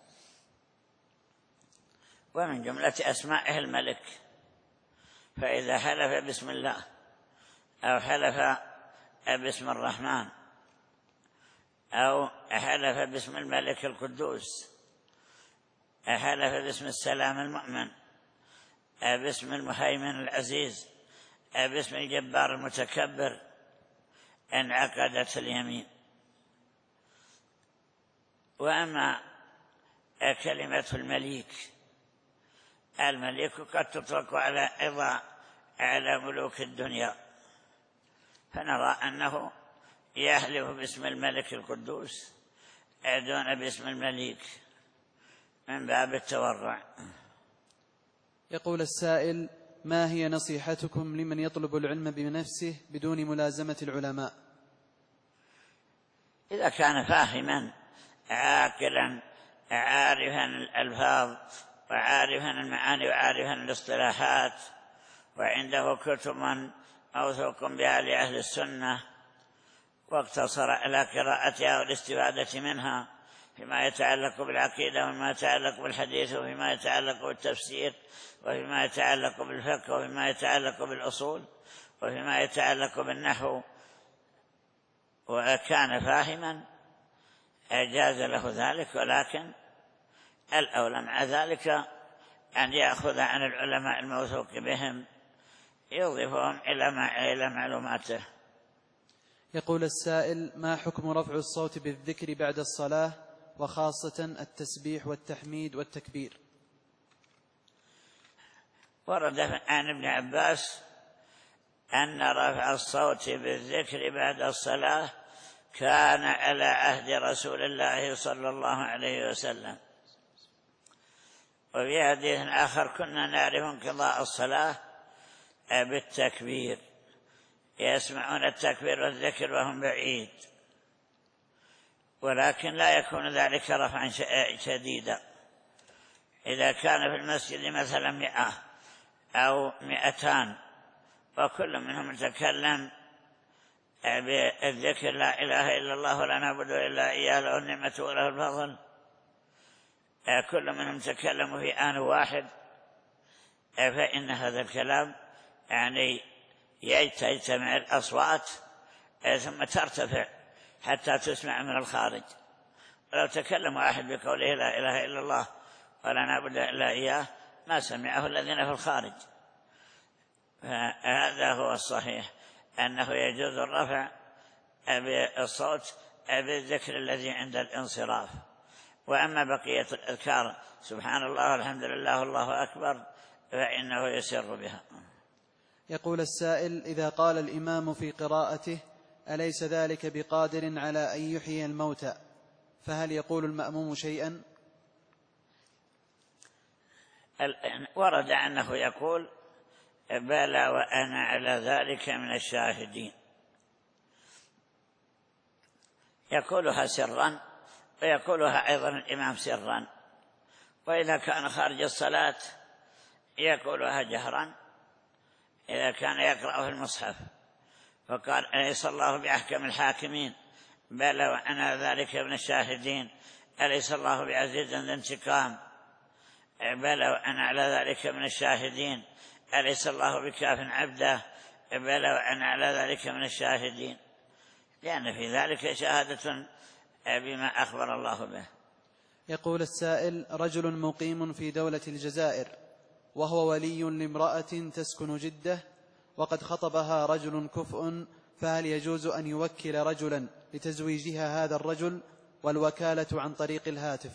ومن جملة أسمائه الملك، فإذا حلف باسم الله أو حلف باسم الرحمن أو حلف باسم الملك القدوس، حلف باسم السلام المؤمن، باسم المهيمن العزيز، باسم الجبار المتكبر، انعقدت اليمين. وأما كلمة المليك، الملك قد تطلق على أيضا على ملوك الدنيا، فنرى أنه يحلف باسم الملك القدوس دون باسم المليك من باب التورع. يقول السائل: ما هي نصيحتكم لمن يطلب العلم بنفسه بدون ملازمة العلماء؟ إذا كان فاهما عاقلا عارفا الألفاظ وعارفا المعاني وعارفا الاصطلاحات، وعنده كتب موثوق بها لأهل السنة، واقتصر على قراءتها والاستفادة منها فيما يتعلق بالعقيدة وفيما يتعلق بالحديث وفيما يتعلق بالتفسير وفيما يتعلق بالفقه وفيما يتعلق بالأصول وفيما يتعلق بالنحو، وكان فاهما أجاز له ذلك. ولكن الأولى مع ذلك أن يأخذ عن العلماء الموثوق بهم يضيفهم إلى معلوماته. يقول السائل: ما حكم رفع الصوت بالذكر بعد الصلاة، وخاصة التسبيح والتحميد والتكبير؟ ورد عن ابن عباس أن رفع الصوت بالذكر بعد الصلاة كان على عهد رسول الله صلى الله عليه وسلم. وفي حديث آخر: كنا نعرف انقضاء الصلاة بالتكبير، يسمعون التكبير والذكر وهم بعيد، ولكن لا يكون ذلك رفعا شديدا. إذا كان في المسجد مثلا مئة أو مئتان وكل منهم يتكلم بالذكر لا إله إلا الله ولا نعبد إلا إياه له النعمة وله الفضل، كل منهم تكلم في آن واحد، فإن هذا الكلام يعني يجتمع الأصوات ثم ترتفع حتى تسمع من الخارج. ولو تكلم واحد بقوله لا إله إلا الله ولا نعبد إلا إياه ما سمعه الذين في الخارج. فهذا هو الصحيح، أنه يجوز الرفع بالصوت بالذكر الذي عند الانصراف. وأما بقية الأذكار سبحان الله والحمد لله والله أكبر فإنه يسر بها. يقول السائل: إذا قال الإمام في قراءته أليس ذلك بقادر على أن يحيي الموتى، فهل يقول المأموم شيئا؟ ورد أنه يقول بلى وأنا على ذلك من الشاهدين، يقولها سرا ويقولها أيضا الإمام سرا، وإذا كان خارج الصلاة يقولها جهرا إذا كان يقرأ في المصحف، فقال أليس الله بأحكم الحاكمين بلى وأنا ذلك من الشاهدين، أليس الله بعزيز ذي انتقام بلى وأنا على ذلك من الشاهدين، أليس الله بكاف عبده بلى وأنا على ذلك من الشاهدين، لأن في ذلك شهادة بما أخبر الله به. يقول السائل: رجل مقيم في دولة الجزائر وهو ولي لامرأة تسكن جدة وقد خطبها رجل كفء، فهل يجوز أن يوكل رجلا لتزويجها هذا الرجل والوكالة عن طريق الهاتف؟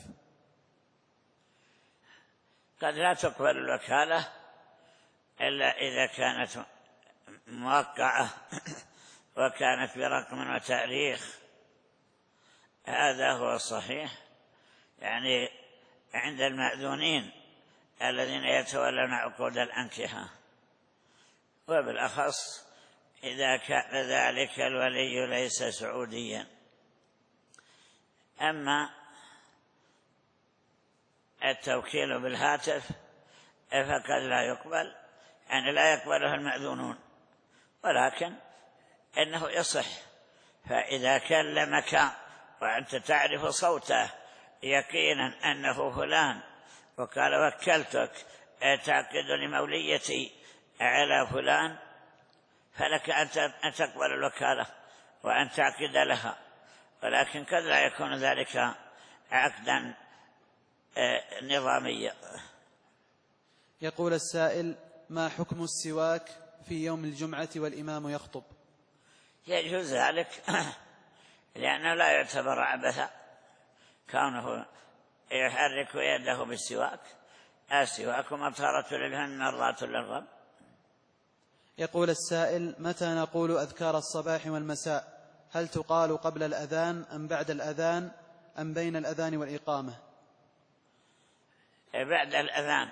قد لا تقبل الوكالة إلا إذا كانت موقعة وكانت برقم وتاريخ، هذا هو الصحيح، يعني عند المأذونين الذين يتولون عقود الأنكحة، وبالأخص إذا كان ذلك الولي ليس سعوديا. أما التوكيل بالهاتف فقد لا يقبل، يعني لا يقبله المأذونون، ولكن إنه يصح. فإذا كلمك وأنت تعرف صوته يقينا أنه فلان وقال وكلتك تعقد لموليتي على فلان، فلك أن تقبل الوكالة وأن تعقد لها، ولكن قد لا يكون ذلك عقدا نظاميا. يقول السائل: ما حكم السواك في يوم الجمعة والإمام يخطب؟ يجوز ذلك لأنه لا يعتبر عبثا كونه يحرك يده بالسواك، السواك مطهرة للفم مرات للرب. يقول السائل: متى نقول أذكار الصباح والمساء؟ هل تقال قبل الأذان أم بعد الأذان أم بين الأذان والإقامة؟ بعد الأذان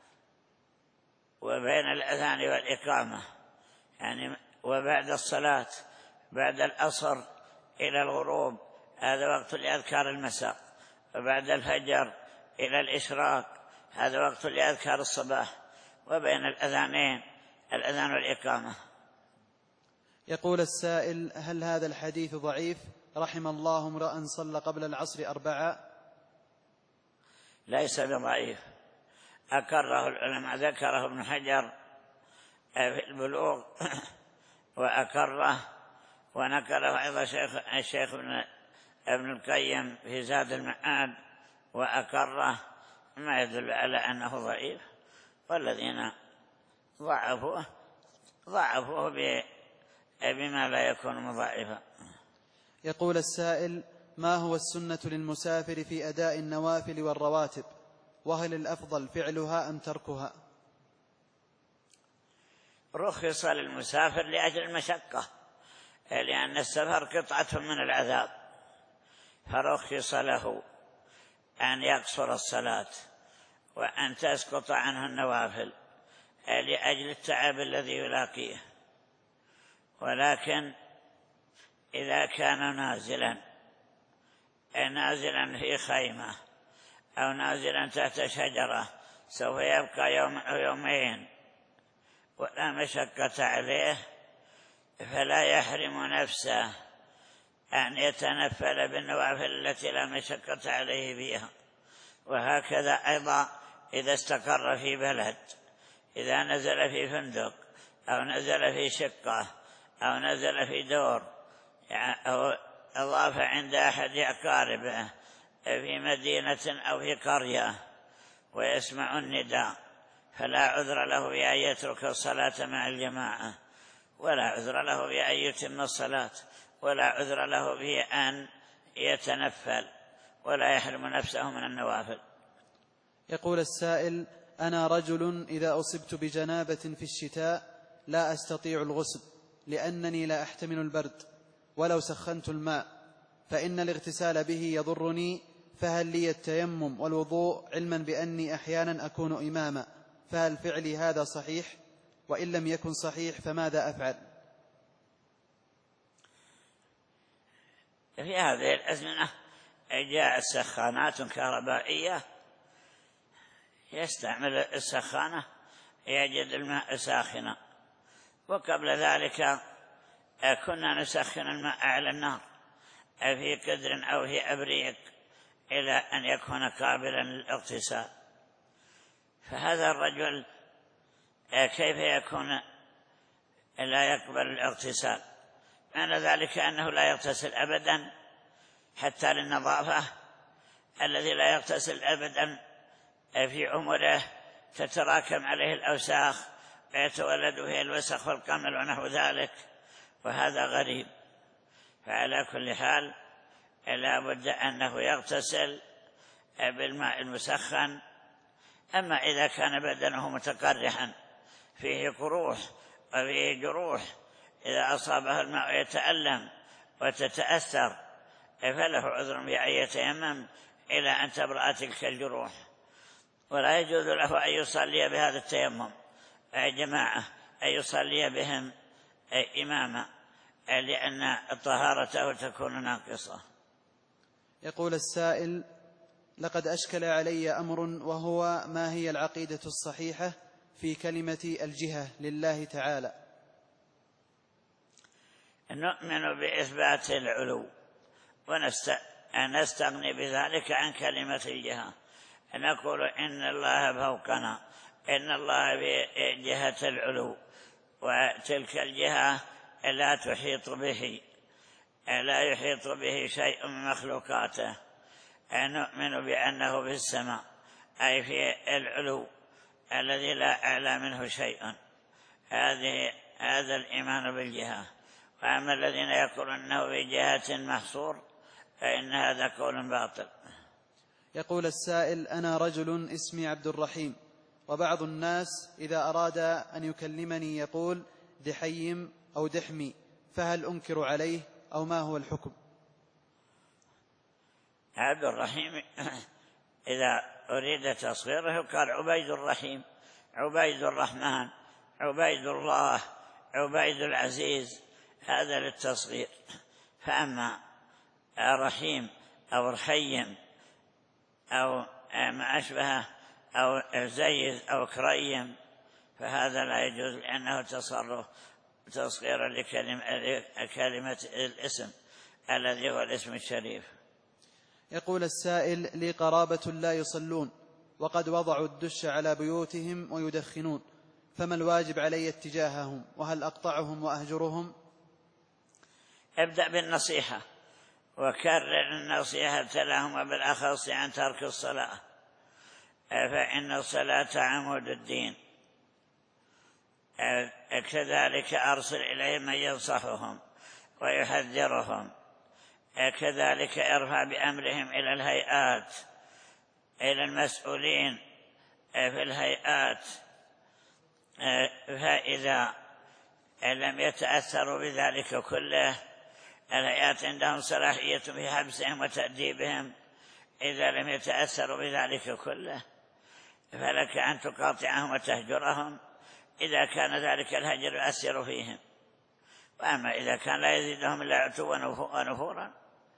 وبين الأذان والإقامة، يعني وبعد الصلاة بعد العصر إلى الغروب هذا وقت لأذكار المساء، وبعد الفجر إلى الإشراق هذا وقت لأذكار الصباح، وبين الأذانين الأذان والإقامة. يقول السائل: هل هذا الحديث ضعيف رحم الله امرأ صلى قبل العصر أربعة؟ ليس بضعيف، أكره العلماء، ذكره ابن حجر في البلوغ وأكره، ونقله أيضا الشيخ ابن القيم في زاد المعاد وأكره، ما يدل على أنه ضعيف، والذين ضعفوه ضعفوه بما لا يكون مضاعفا. يقول السائل: ما هو السنة للمسافر في أداء النوافل والرواتب، وهل الأفضل فعلها أم تركها؟ رخص للمسافر لأجل المشقة، لأن السفر قطعة من العذاب، فرخص له أن يقصر الصلاة وأن تسقط عنه النوافل لأجل التعب الذي يلاقيه. ولكن إذا كان نازلا نازلا في خيمة أو نازلا تحت شجرة سوف يبقى يوم أو يومين ولا مشقة عليه، فلا يحرم نفسه أن يتنفل بالنوافل التي لا مشقة عليه فيها، وهكذا أيضا إذا استقر في بلد، إذا نزل في فندق أو نزل في شقة أو نزل في دور أو أضاف عند أحد أقاربه في مدينة أو في قرية ويسمع النداء، فلا عذر له بأن يترك الصلاة مع الجماعة، ولا عذر له بأن يتم الصلاة، ولا عذر له بأن يتنفل، ولا يحرم نفسه من النوافل. يقول السائل: أنا رجل إذا أصبت بجنابة في الشتاء لا أستطيع الغسل لأنني لا أحتمل البرد، ولو سخنت الماء فإن الاغتسال به يضرني، فهل لي التيمم والوضوء علما بأني أحيانا أكون إماما، فهل فعلي هذا صحيح؟ وإن لم يكن صحيح فماذا أفعل؟ في هذه الأزمنة جاءت سخانات كهربائية، يستعمل السخانة يجد الماء ساخنا، وقبل ذلك كنا نسخن الماء على النار في قدر أو في أبريق إلى أن يكون قابلا للاغتسال. فهذا الرجل كيف يكون لا يقبل الاغتسال؟ معنى ذلك أنه لا يغتسل أبدا حتى للنظافة. الذي لا يغتسل أبدا في عمره تتراكم عليه الأوساخ ويتولد فيه الوسخ والقمل ونحو ذلك، وهذا غريب. فعلى كل حال لا بد أنه يغتسل بالماء المسخن. أما إذا كان بدنه متقرحا فيه قروح وفيه جروح، إذا أصابه الماء يتألم وتتأثر فله عذر بأن يتيمم إلى أن تبرأ تلك الجروح، ولا يجوز له أن يصلي بهذا التيمم جماعة، أن يصلي بهم إماما، لأن طهارته تكون ناقصة. يقول السائل: لقد أشكل علي أمر، وهو ما هي العقيدة الصحيحة في كلمة الجهة لله تعالى؟ نؤمن بإثبات العلو ونستغني بذلك عن كلمة الجهة، نقول إن الله فوقنا، إن الله بجهة العلو، وتلك الجهة لا تحيط به، لا يحيط به شيء من مخلوقاته. نؤمن بأنه في السماء، أي في العلو الذي لا أعلى منه شيء. هذه هذا الإيمان بالجهة. وأما الذين يقولون أنه بجهة محصور فإن هذا قول باطل. يقول السائل: أنا رجل اسمي عبد الرحيم، وبعض الناس إذا أراد أن يكلمني يقول دحيم أو دحمي، فهل أنكر عليه أو ما هو الحكم؟ عبد الرحيم إذا أريد تصغيره قال عبيد الرحيم، عبيد الرحمن، عبيد الله، عبيد العزيز، هذا للتصغير. فأما رحيم أو رحيم أو ما أشبهه أو زيد أو كريم فهذا لا يجوز، لأنه تصرف تصغير لكلمة الاسم الذي هو الاسم الشريف. يقول السائل: لي قرابة لا يصلون، وقد وضعوا الدش على بيوتهم ويدخنون، فما الواجب علي اتجاههم؟ وهل أقطعهم وأهجرهم؟ ابدأ بالنصيحة وكرر النصيحة لهم، وبالأخص عن ترك الصلاة، فإن الصلاة عمود الدين. كذلك أرسل إليهم من ينصحهم ويحذرهم، كذلك ارفع بأمرهم إلى الهيئات، إلى المسؤولين في الهيئات، فإذا لم يتأثروا بذلك كله، الهيئات عندهم صلاحية في حبسهم وتأديبهم، إذا لم يتأثروا بذلك كله فلك أن تقاطعهم وتهجرهم إذا كان ذلك الهجر يؤثر فيهم. وأما إذا كان لا يزيدهم إلا عتوا ونفورا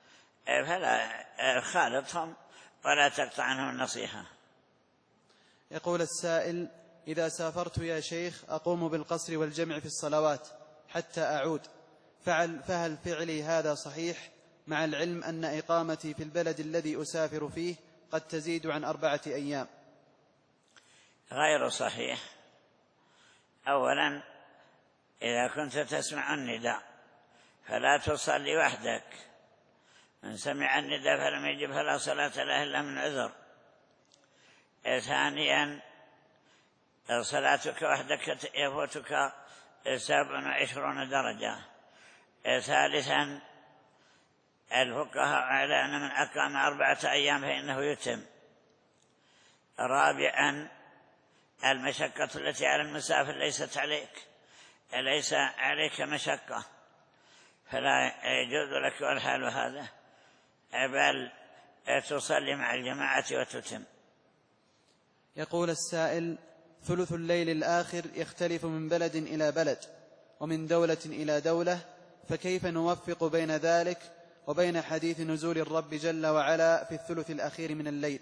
فلا خالطهم ولا تقطع عنهم النصيحة. يقول السائل: إذا سافرت يا شيخ أقوم بالقصر والجمع في الصلوات حتى أعود، فعل فهل فعلي هذا صحيح، مع العلم أن إقامتي في البلد الذي أسافر فيه قد تزيد عن أربعة أيام؟ غير صحيح. أولا إذا كنت تسمع النداء فلا تصلي وحدك، من سمع النداء فلم يجب فلا صلاة له إلا من عذر. ثانيا صلاتك وحدك يفوتك سبع وعشرون درجة. ثالثا الفقهاء على أن من أقام أربعة أيام فإنه يتم. رابعا المشقة التي على المسافر ليست عليك، ليس عليك مشقة، فلا يجوز لك والحال هذا، بل تصلي مع الجماعة وتتم. يقول السائل: ثلث الليل الآخر يختلف من بلد إلى بلد ومن دولة إلى دولة، فكيف نوفق بين ذلك وبين حديث نزول الرب جل وعلا في الثلث الأخير من الليل؟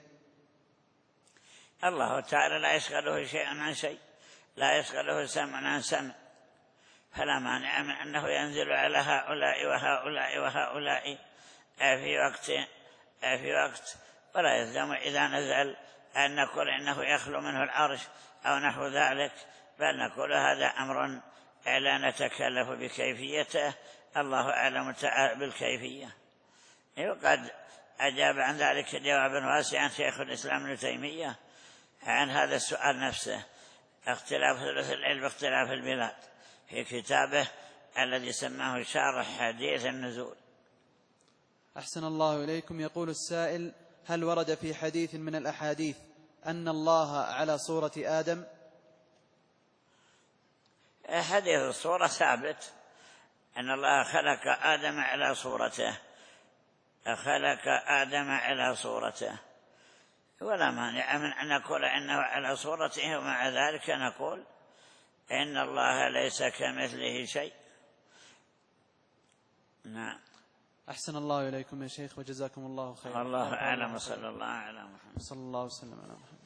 الله تعالى لا يشغله شيء عن شيء، لا يشغله سمع عن سمع، فلا مانع من أنه ينزل على هؤلاء وهؤلاء وهؤلاء في وقت في وقت ولا يلزم إذا نزل أن نقول إنه يخلو منه العرش أو نحو ذلك، بل نقول هذا أمر لا نتكلف بكيفيته، الله أعلم بالكيفية. وقد أجاب عن ذلك جوابا واسعا شيخ الإسلام ابن تيمية عن هذا السؤال نفسه، اختلاف ثلث الليل باختلاف البلاد، في كتابه الذي سماه شارح حديث النزول. أحسن الله إليكم. يقول السائل: هل ورد في حديث من الأحاديث أن الله على صورة آدم؟ حديث الصورة ثابت، أن الله خلق آدم على صورته، خلق آدم على صورته، ولا مانع من أن نقول إنه على صورته، ومع ذلك نقول إن الله ليس كمثله شيء. نعم. أحسن الله إليكم يا شيخ وجزاكم الله خيرا. الله أعلم، صلى الله على محمد صلى الله وسلم على محمد.